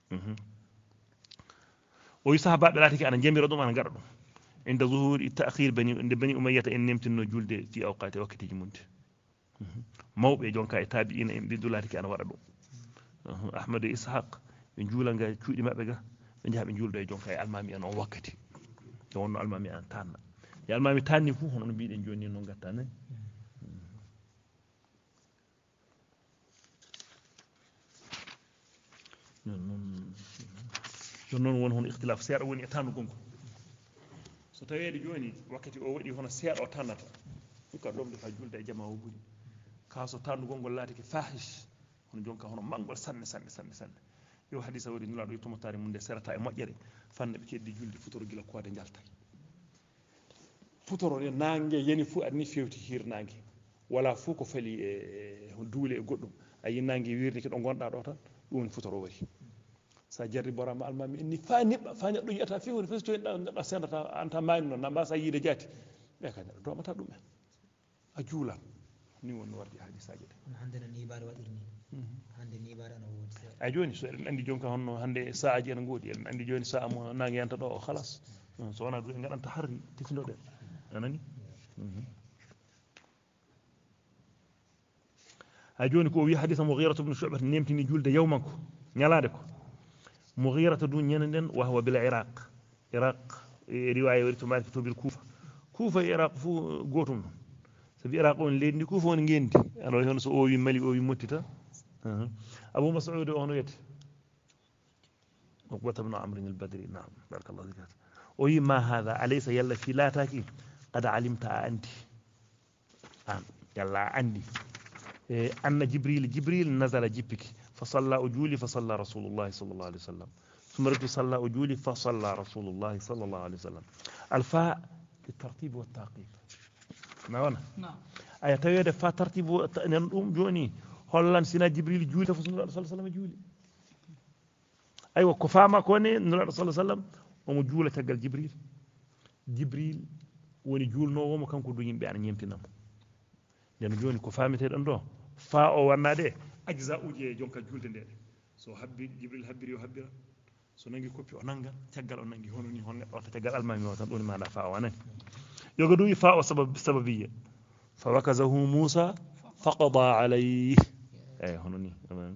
ويصحب بلاتك أنا جمير دوم أنا قرر عند ظهور التأخير بني أمية إن نمت إنه جول دي في أوقات وقتهم منت موبي جونكا تابعين إن بدولاتك أنا ورد أحمد إسحاق من جولا غا تشودي مابbe ga be jaha be juldo e jonka e almami en on wakkati to wonno almami an tanna e almami tanni fu hono biiden joni non gatta ne non won hon ikhtilaf seeda woni e tanu gongo so taweede joni wakkati o wadi hono seeda o tannata fuka domde fa julde e jama o buri kaso tanu gongo laati fahish hono jonka hono mangol sanne yo hadisa wadi nula do tomotari munde serata e mojjere fanne be keddi julde futoro gila ko de jalta futoro ne nange yeni fu adni fewti hirnange wala fu ko fali e duule e goddum ayi nange wirde ke do gonda do tan dum futoro wari sa jarri borama almami inni fa nibba fa do yata fi woni festo en da sendata anta mayno na mbasa yide jati be kanya do mata dum a juula ni won wardi hadisaje de hande nan ibada wadirni hande ni ibada no wodi ay joni so en andi jonka honno hande saaji en godi en andi joni saa mo nangi yanta do khalas so wana du ngadanta harri tifindo de anani ay joni ko wi hadith Mughira ibn Shu'bah nemtini julde yawmanko nyalaade ko Mughira du nyenenden wa huwa bil Iraq riwaya wari to malik to bil Kufa Iraq fu gotum sabi Iraq on lendi Kufa on ngendi ano hono so o wi mali o wi mottita أبو مسعود أونيت عقبة بن عمرو البدري نعم بارك الله فيك وي ما هذا أليس يلا في لا تاكي قد علمت أنت يلا عندي أن جبريل نزل جبك فصلى أجولي فصلى رسول الله صلى الله عليه وسلم ثم رد صلى أجولي فصلى رسول الله صلى الله عليه وسلم الفاء الترتيب والتعقيب نعم أي تيجي فاء ترتيب جوني hollan sina jibril juuli fa sallallahu alaihi wasallam juuli aywa ko faama ko ne nula sallallahu alaihi wasallam o mo juula tagal jibril woni juulno mo kanko du yimbe an nyemtinam den joni ko faamete don do fa o wannade ajza uje jonka julde de so habbi jibril habbiri o habbira so nangi koppi o nanga tagal o nangi hono ni honne o tagal almami o tan don ma da fa o wanani yoga du fa o sababiyya fa wakazahu musa faqada alayhi هنوني تمام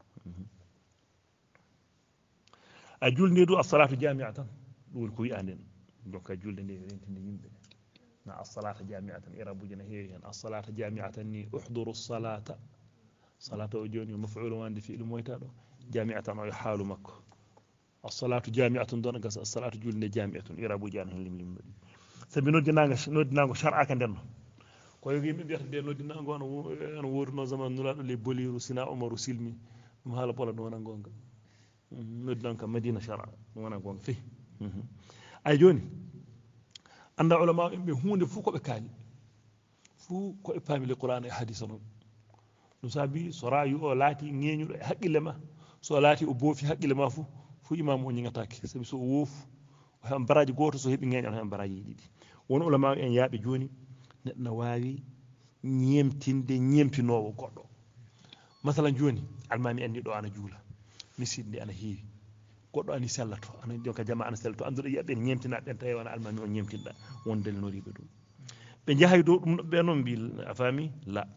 أجول ندو الصلاة جامعة دول كوي أندن دوك أجول ندو رنتين يمبه نا الصلاة جامعة إرابو جنهيرين الصلاة جامعة ني أحضر الصلاة صلاة أجوني ومفعول واندي في المويتادو جامعة ما يحال مكو الصلاة جامعة دون قص الصلاة جول ندو جامعة إرابو جانهن لم سبي نودناغو شرعا كندن ko yogi mi biata de noddina ngo no worno zaman nulaado le boliru sina umaru silmi dum hala bola do wana gonga noddan ka madina shar'a wana gonga fi ay joni anda ulama be hunde fu ko be kaali fu ko e paamile qur'an e hadisa noon ɗum saabi so rayu o laati ŋeeñuɗo e haqqille ma so laati o boofi haqqille ma fu imam o ñigatake sabi so woofu o heɓan baraji goto so heeɓi ŋeeñan o heɓan baraji ɗiɗi won ulama en yaaɓe joni neɗɗo no wawi ñemtinde ñemtinowo goɗɗo masalan joni almami andi ɗo ana juula misid ndi ana heewi goɗɗo ani sellato ana jonka jama ana sellato anduɗo yiyaɓe ne ñemtina ɓen tawi wona almami o ñemtinɗa won dalnoriɓe ɗum ɓe jahay dow ɗum ɓe noon mbi a faami la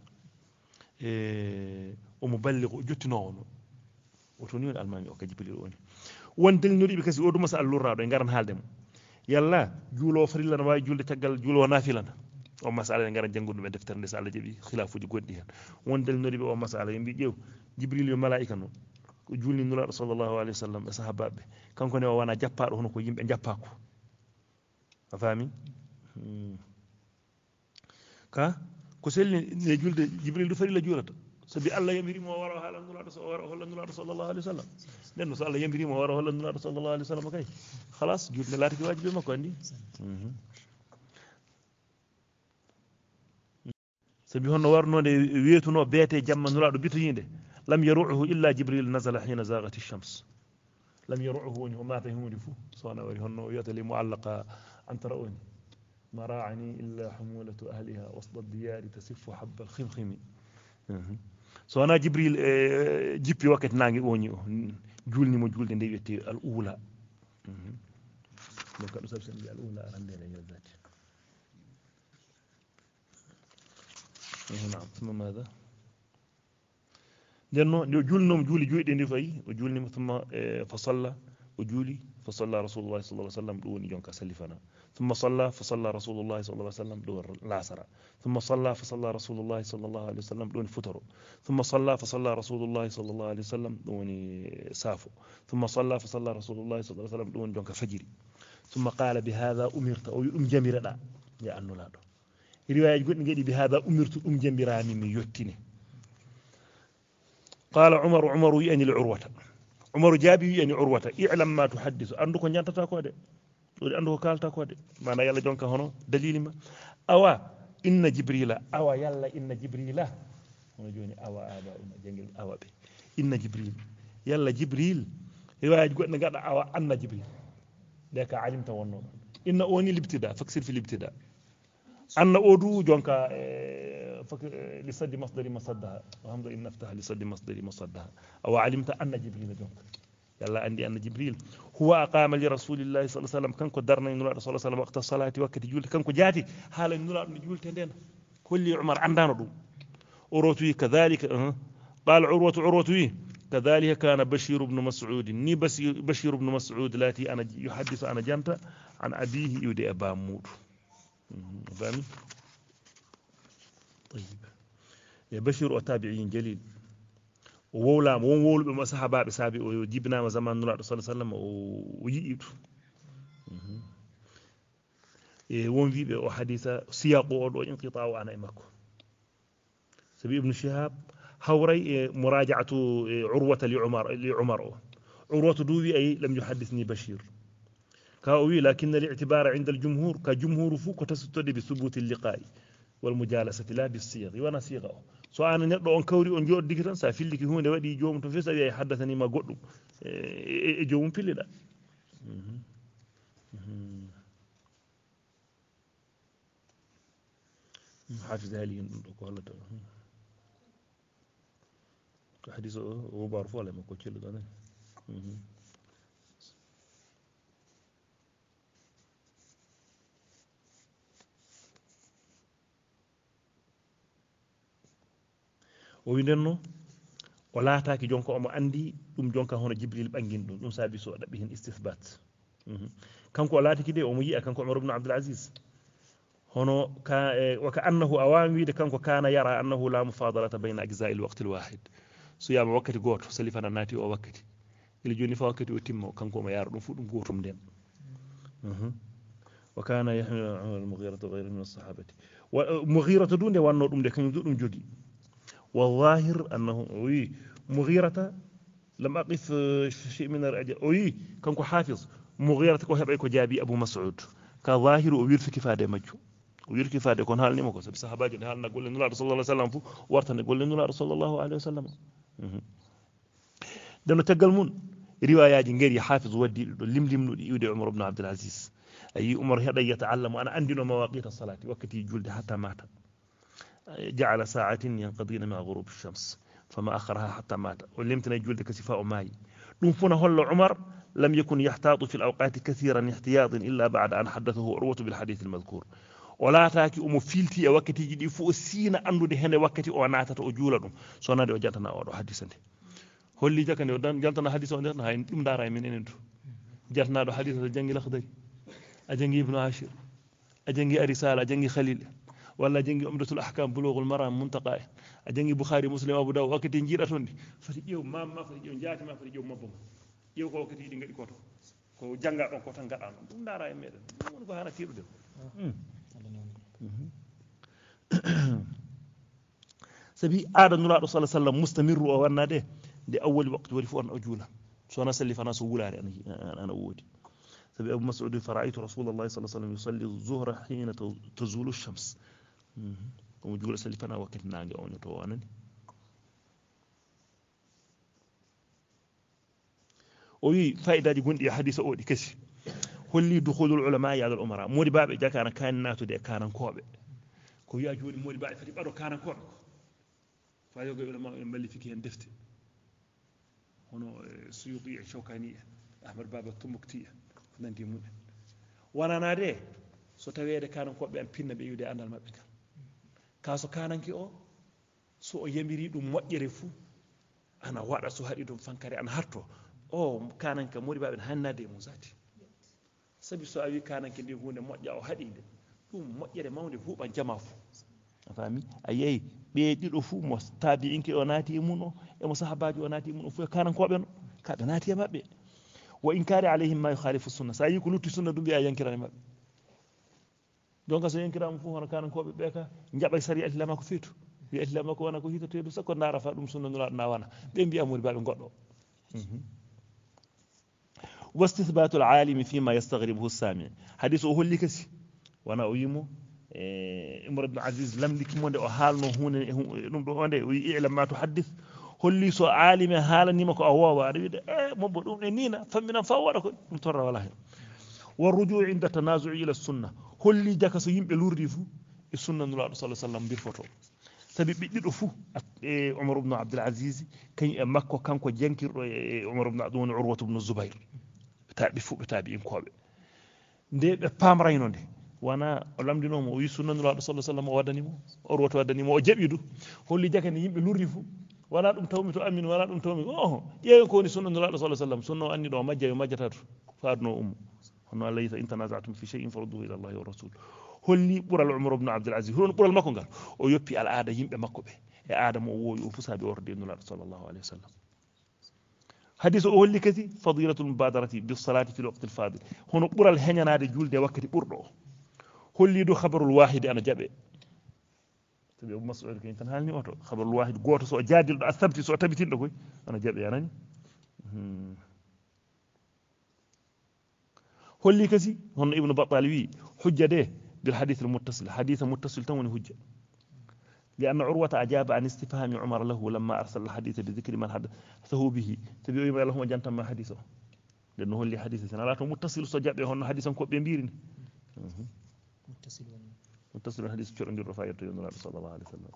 omo balligo o jottinowo no oto ni woni almami o ka jibril woni won dalnoriɓe kasi o duma so Allah lurraɗo e garan haaldemo yalla juulowo farilla ne wawi julde caggal juulowo nafilana o masala e gara janggude ɗum e deftere nde so Allah jaaɓi khilafuji goɗɗi hen won dalnoriɓe o masala yimɓe ƴeew jibril yo malaika noon ko julni nuraɗo sallllahu alayhi wa sallam e sahabaɓe kankone o wona jappaɗo hono ko yimɓe jappako a faami ka ko selli ne julde jibril du farilla juulata sabi Allah yamirimo o wara o haala nuraɗo o wara o holla nuraɗo sallllahu alayhi wa sallam nden no so Allah yamirimo o wara o holla nuraɗo sallllahu alayhi wa sallam kay halas julde laatiki wajibi makko andi sabi honno warnode weetuno beete jamma nuraɗo bitoyinde lam yaruhu illa jibril nazala hina zagati shams lam yaruhu woni o mata hunde fuu sowona wari honno wiyata li muallaqa an tarauni ma ra'ani illa humulatu ahliha wasda diyari tasiffu habba alkhimkhimi sowona jibril jippi wakkati nangue oñi o julnimo julde nde wiyete al ula donc ɗum sabi sen mbi al ula arandere yezati نعم ثم ماذا لأنه جولنهم جولي دي فاي وجولني ثم فصلى وجولي فصلى رسول الله صلى الله عليه وسلم دون يونك سلفنا ثم فصلى رسول الله صلى الله عليه وسلم دون العصر ثم فصلى رسول الله صلى الله عليه وسلم دون فتر ثم فصلى رسول الله صلى الله عليه وسلم دون سافو ثم فصلى رسول الله صلى الله عليه وسلم دون يونك فجري ثم قال بهذا أمرت أو جميرا يا أنو لا رواية قلت نجدي بهذا أمرت جنبراني من يوتيني قال عمر يعني العروة عمر جابي يعني عروة اعلم ما تحدث عندك نيانتا تاكو دي عندك كالتا كو دي مانا يالا جونكا هونو دليل ما اوا ان جبريل اوا يالا ان جبريل هنا جوني اوا ابا جنجل اوا بي ان جبريل يالا جبريل رواية قلت نغدا اوا ان جبريل ديك علمت ونو ان اوني الابتداء فكسر في الابتداء أن أودو جونكا لصد مصدر مصدها وهم إن نفتح لصد مصدر مصدها أو علمت أن جبريل جونكا يلا عندي أن جبريل هو أقام لرسول الله صلى الله عليه وسلم كان قدرنا نور صلى الله عليه وسلم وقت الصلاة وقت جول كان جاتي حال نور جول تندين كل عمر عندنا دو عروتي كذلك قال عروتي كذلك كان بشير بن مسعود ني بشير بن مسعود التي أنا يحدث أنا جنت عن أبيه يودي أبا مود فاهم طيب يا بشير وتابعين جليل وولا وول بما صحابه بسابي وجبنا ما زمان نور صلى الله عليه وسلم وييتو won wiiɓe o hadisa siyaqo o ɗo inqita'u ana e makko sabi ibnu shihab hawray e murajaatu urwata li umar o urwatu du wi ay lam yuhaddithni bashir ka o wi lakin al-i'tibar 'inda al-jumhur ka jumhur fu ko tasutode bi subut al-liqa'i wal mujalasati la bis siyaq wana siqa o so ana neddo on kawri on joddiki tan sa filliki hunde wadi jomum to fesa wi haddathani ma goddum e jomum pillida حافظ هالي قالت حديث هو بعرف ولا ما كنت له ده ويننو ولا تاكي جونكو أما عندي جونكا هنا جبريل بانجين دون سابي سو دبيهن استثبات كانكو ولا تاكي دي أمي كانكو عمر بن عبد العزيز هنا وكأنه أوامي كانكو كان يرى أنه لا مفاضلة بين أجزاء الوقت الواحد صيام وقت غوت سلفنا ناتي او وقت اللي جوني فوقتي وتيمو كانكو ما يار دum fu dum gotum den وكان يحمل المغيرة غير من الصحابة ومغيرة دون دي وانو دum de kanyum dum jogi والظاهر انه وي مغيرة لم اقف شيء من الرجاء وي كانكو حافظ مغيرة كو هبay ko jaabi ابو مسعود كظاهر او wir fi kifade majju ويركي فادي كون حال نيمako sabi sahabaji ne halna golle nula sallallahu alaihi wasallam fu wartane golle nula sallallahu alaihi wasallam dano tagal mun riwayaji ngari hafiz waddi do limlimnude iwde Umar ibn Abdul Aziz ayi Umar hada yata'allamu ana andino mawaqit as-salati wakati julde hatta mata جعل ساعة ينقضين مع غروب الشمس فما أخرها حتى مات ولمتنا جولد كسفاء ماي نوفنا هل عمر لم يكن يحتاط في الأوقات كثيرا احتياط إلا بعد أن حدثه عروة بالحديث المذكور ولا تاكي أم فيلتي وقتي جدي فوسينا أنو دي هنا وقتي وناتت أجولهم سونا دي وجاتنا أورو حديثا هل لي جاكني ودان جالتنا حديثا ودان هاي نتم دارا من إنتو جاتنا دو حديثا جنجي الأخضر أجنجي ابن عاشر أجنجي أرسال أجنجي خليل ولا جنجي أمدة الأحكام بلوغ المرام منتقى أجنجي بخاري مسلم أبو داود وقت نجيرة توندي فريجيو ما فريجيو جاتي ما فريجيو مبوم يو كو وقت يدي غادي كوتو كو جانغا دون كوتو غادان دum dara e meden mon ko hana tirude sabi aada nulaaɗo sallallahu alaihi wasallam mustamiru o wannade de awwal waqti wari fu an ajula so na salli fana so wulare ana wodi sabi abu mas'ud fara'aytu rasulullah sallallahu alaihi wasallam yusalli adh-dhuhra hina tazulu ash-shams o jula salli fana wakati nange on to wanani o wi faidaji gondi e hadisa o di kasi holli dukhulul ulama ya al umara modi baabe jakana kan natude e kanan kobe ko wi'a joni modi baabe fati bado kanan kobe fa yoga ulama en balli fiki en defte hono suyuti e shawkani ahmad baba tumukti nandi mun wanana de so tawede kanan kobe en pinna be yude andal mabbe kan kaso kananki o so o yamiri dum moƴƴere fu ana wada so hadi dum fankare ana harto o kananka modi baabe hannade mo zati sabi so awi kananke ndi hunde moƴƴa o haɗinde ɗum moƴƴere mawde huuɓan jama fu a faami a yeyi ɓe ɗiɗo fu mo taabi inke o naati e mun o emo sahabaji o naati e mun o fu e kanankoɓe no kaɓe naati e maɓɓe wa inkari alayhim ma yukhalifu sunna sa yi ko lutti sunna ɗum mbiya yankirani maɓɓe donc so yankirama fu hono kanankoɓe ɓe ka jaɓa sari atlama ko feetu wi atlama ko wona ko hitoteɗum sakko dara fa ɗum sunna nulaɗo na wana ɓe mbiya modi baɓe goɗɗo واستثبات العالم فيما يستغربه السامع حديث هو اللي كسي وانا اويمو عمر بن عزيز لم لك مونde o halno hunde dum do onde يعلم ما تحدث holli so alime halani mako o wowa ada wide mobbo dum e nina famina fa wada ko dum torra wala hen والرجوع عند التنازع الى السنه holli jaka so yimbe lurdi fu e sunna nulaado sallallahu alaihi wasallam bir foto sabi biddido fu e Umar ibn Abdul Aziz kany e makko kanko jankirdo e Umar ibn Abdul Urwa ibn Zubair taabi fu be taabi en kobe nde be pamrayno nde wana o lamdinomo o wi sunna nulaado sallallahu alaihi wasallam o wadanimo o roto wadanimo o jabidu holli jaka ni yimbe lurdi fu wala dum tawmi to amin wala dum tawmi yeeyo ko ni sunna nulaado sallallahu alaihi wasallam sunna anni do majja majjatatu faadno hono Allah yita in tanaza'tum fi shay'in farudduhu ila Allah wa rasul holli bural Umar ibn Abdul Aziz hono bural makko ngal o yoppi al aada yimbe makko be e aada mo woyi o fusabi orde nulaado sallallahu alaihi wasallam حديث أول كذي فضيلة المبادرة بالصلاة في الوقت الفاضل هنا برا الهنيا نادي جول ده وقت برضه هل يدو خبر الواحد أنا جابه تبي أبو مسعود كين تنهالني أوتو خبر الواحد قوة سو جادل الثبت سو تبتين ده أنا جابه يعني هل كذي هنا ابن بطالوي حجة ده بالحديث المتصل حديث متصل توني حجة لأن عروة أجاب عن استفهام عمر له لما أرسل الحديث بذكر من حدثه به تبي يبقى لهم جنتا ما حديثه لأنه هو اللي حديثه أنا لا متصل سجاب هون حديثا كوب بيمبيرني متصل الحديث شو عند الرفاعي النبي صلى الله عليه وسلم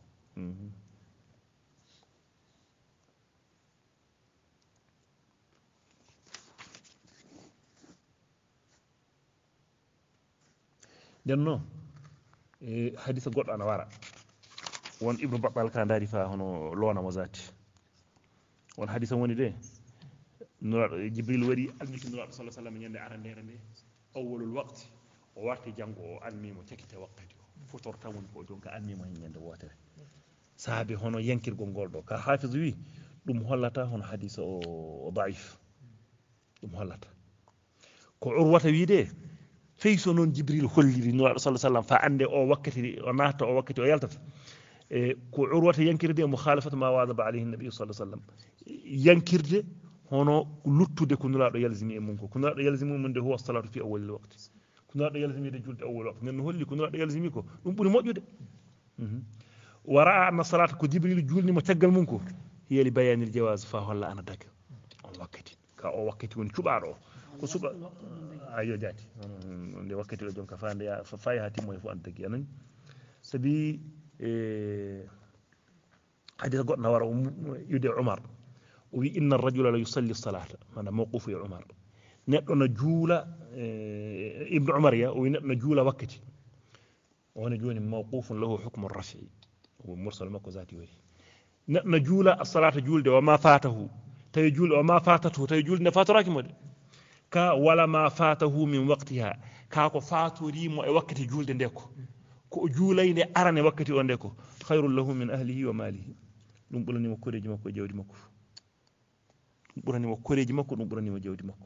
لأنه حديث قد أنا وراء won ibnu babbal ka dari fa hono lona mo zati won hadisa woni de nuraado jibril wari almiti nuraado sallallahu alaihi wasallam nyande arandere de awwalul waqti o warti jango o almi mo cekite wakkati o fotorta won ko jonka almi mo nyande wotere sahabe hono yankirgol gol do ka hafiz wi dum hollata hono hadisa o da'if dum hollata ko urwata wi de feyso non jibril holliri nuraado sallallahu alaihi wasallam fa ande o wakkati o nata o wakkati o yaltata ko urwata yankirde mukhalafat ma wadaba alayhi nabi sallallahu alaihi wasallam yankirde hono luttude ko nulaado yalzimi e mun ko nulaado yalzimi mun de huwa salatu fi awwal alwaqt nulaɗo yaltimide julde awwal waqt nden no holli ko nulaɗo yaltimi ko ɗum ɓuri moƴƴude wara anna salata ko jibril julnimo caggal mum ko hiya li bayanil jawaz fa holla ana daga on wakkati ka o wakkati woni cuɓaɗo o ko suɓa ayo jaati nde wakkati o jonka fa nde fayi ha timmoye fof ana daggi anani saabi hadisa goɗɗo nawara yude umar o wi inna arrajula la yusalli salata mana mawqufu e umar neɗɗo no juula ibnu umar ya o wi neɗɗo no juula wakkati woni joni mawqufun lahu hukmu rafi o mursal makko zati wari neɗɗo no juula as-salata julde wa ma fatahu tawi julde wa ma fatatuhu tawi julde nde fatorakimo de ka wala ma fatahu min waqtiha ka ko fatorimo e wakkati julde nde ko o juulay nde arane wakkati o nde ko khayrul lahu min ahlihi wa malihi ɗum ɓuranimo koreji makko e jawdi makko ɗum ɓuranimo koreji makko ɗum ɓuranimo jawdi makko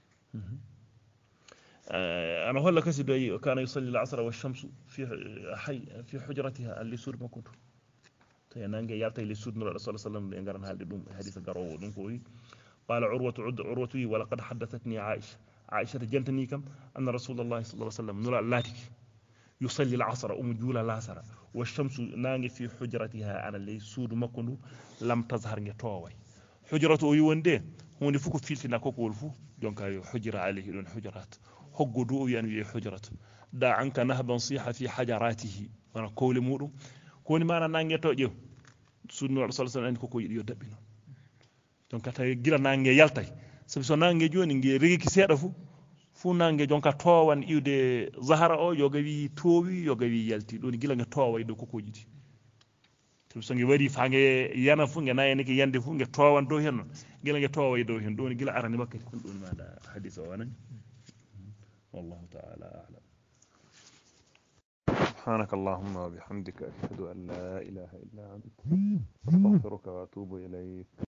أنا هلا كسي كان يصلي العصر والشمس في حجرتها اللي سود ما كنت تينانجي يالتي اللي سود نور الرسول صلى الله عليه وسلم ينقرن هذا دوم حديث قرأه دونكوي قال عروة ولقد حدثتني عائشة جنتني كم أن رسول الله صلى الله عليه وسلم نور اللاتك يصلي العصر جولا العصر والشمس نانجي في حجرتها أنا اللي سود ما كنت لم تظهر نتوي حجرته يوندي هو نفوك فيلتنا كوكو الفو دونك حجر عليه دون حجرات هجدو يعني حجرات دا عنك نهبا صيح في حجراته وانا كول مودو كوني مانا نانغي توجو سنو رسول الله صلى الله عليه وسلم كوكو يديو دبino donc tay gila nangue yaltay sabi so nangue joni ngi regi seeda fu nangue jonka towan iwde zahara o yoga wi towi yoga wi yalti don gila nga toway do koko jiti so ngi wari fange yana fu nge nayene ki yande fu nge towan do hen gila nge toway do hen don gila arani wakkati kun don mada hadith o wanan والله تعالى أعلم سبحانك اللهم وبحمدك أشهد أن لا إله إلا أنت أستغفرك وأتوب إليك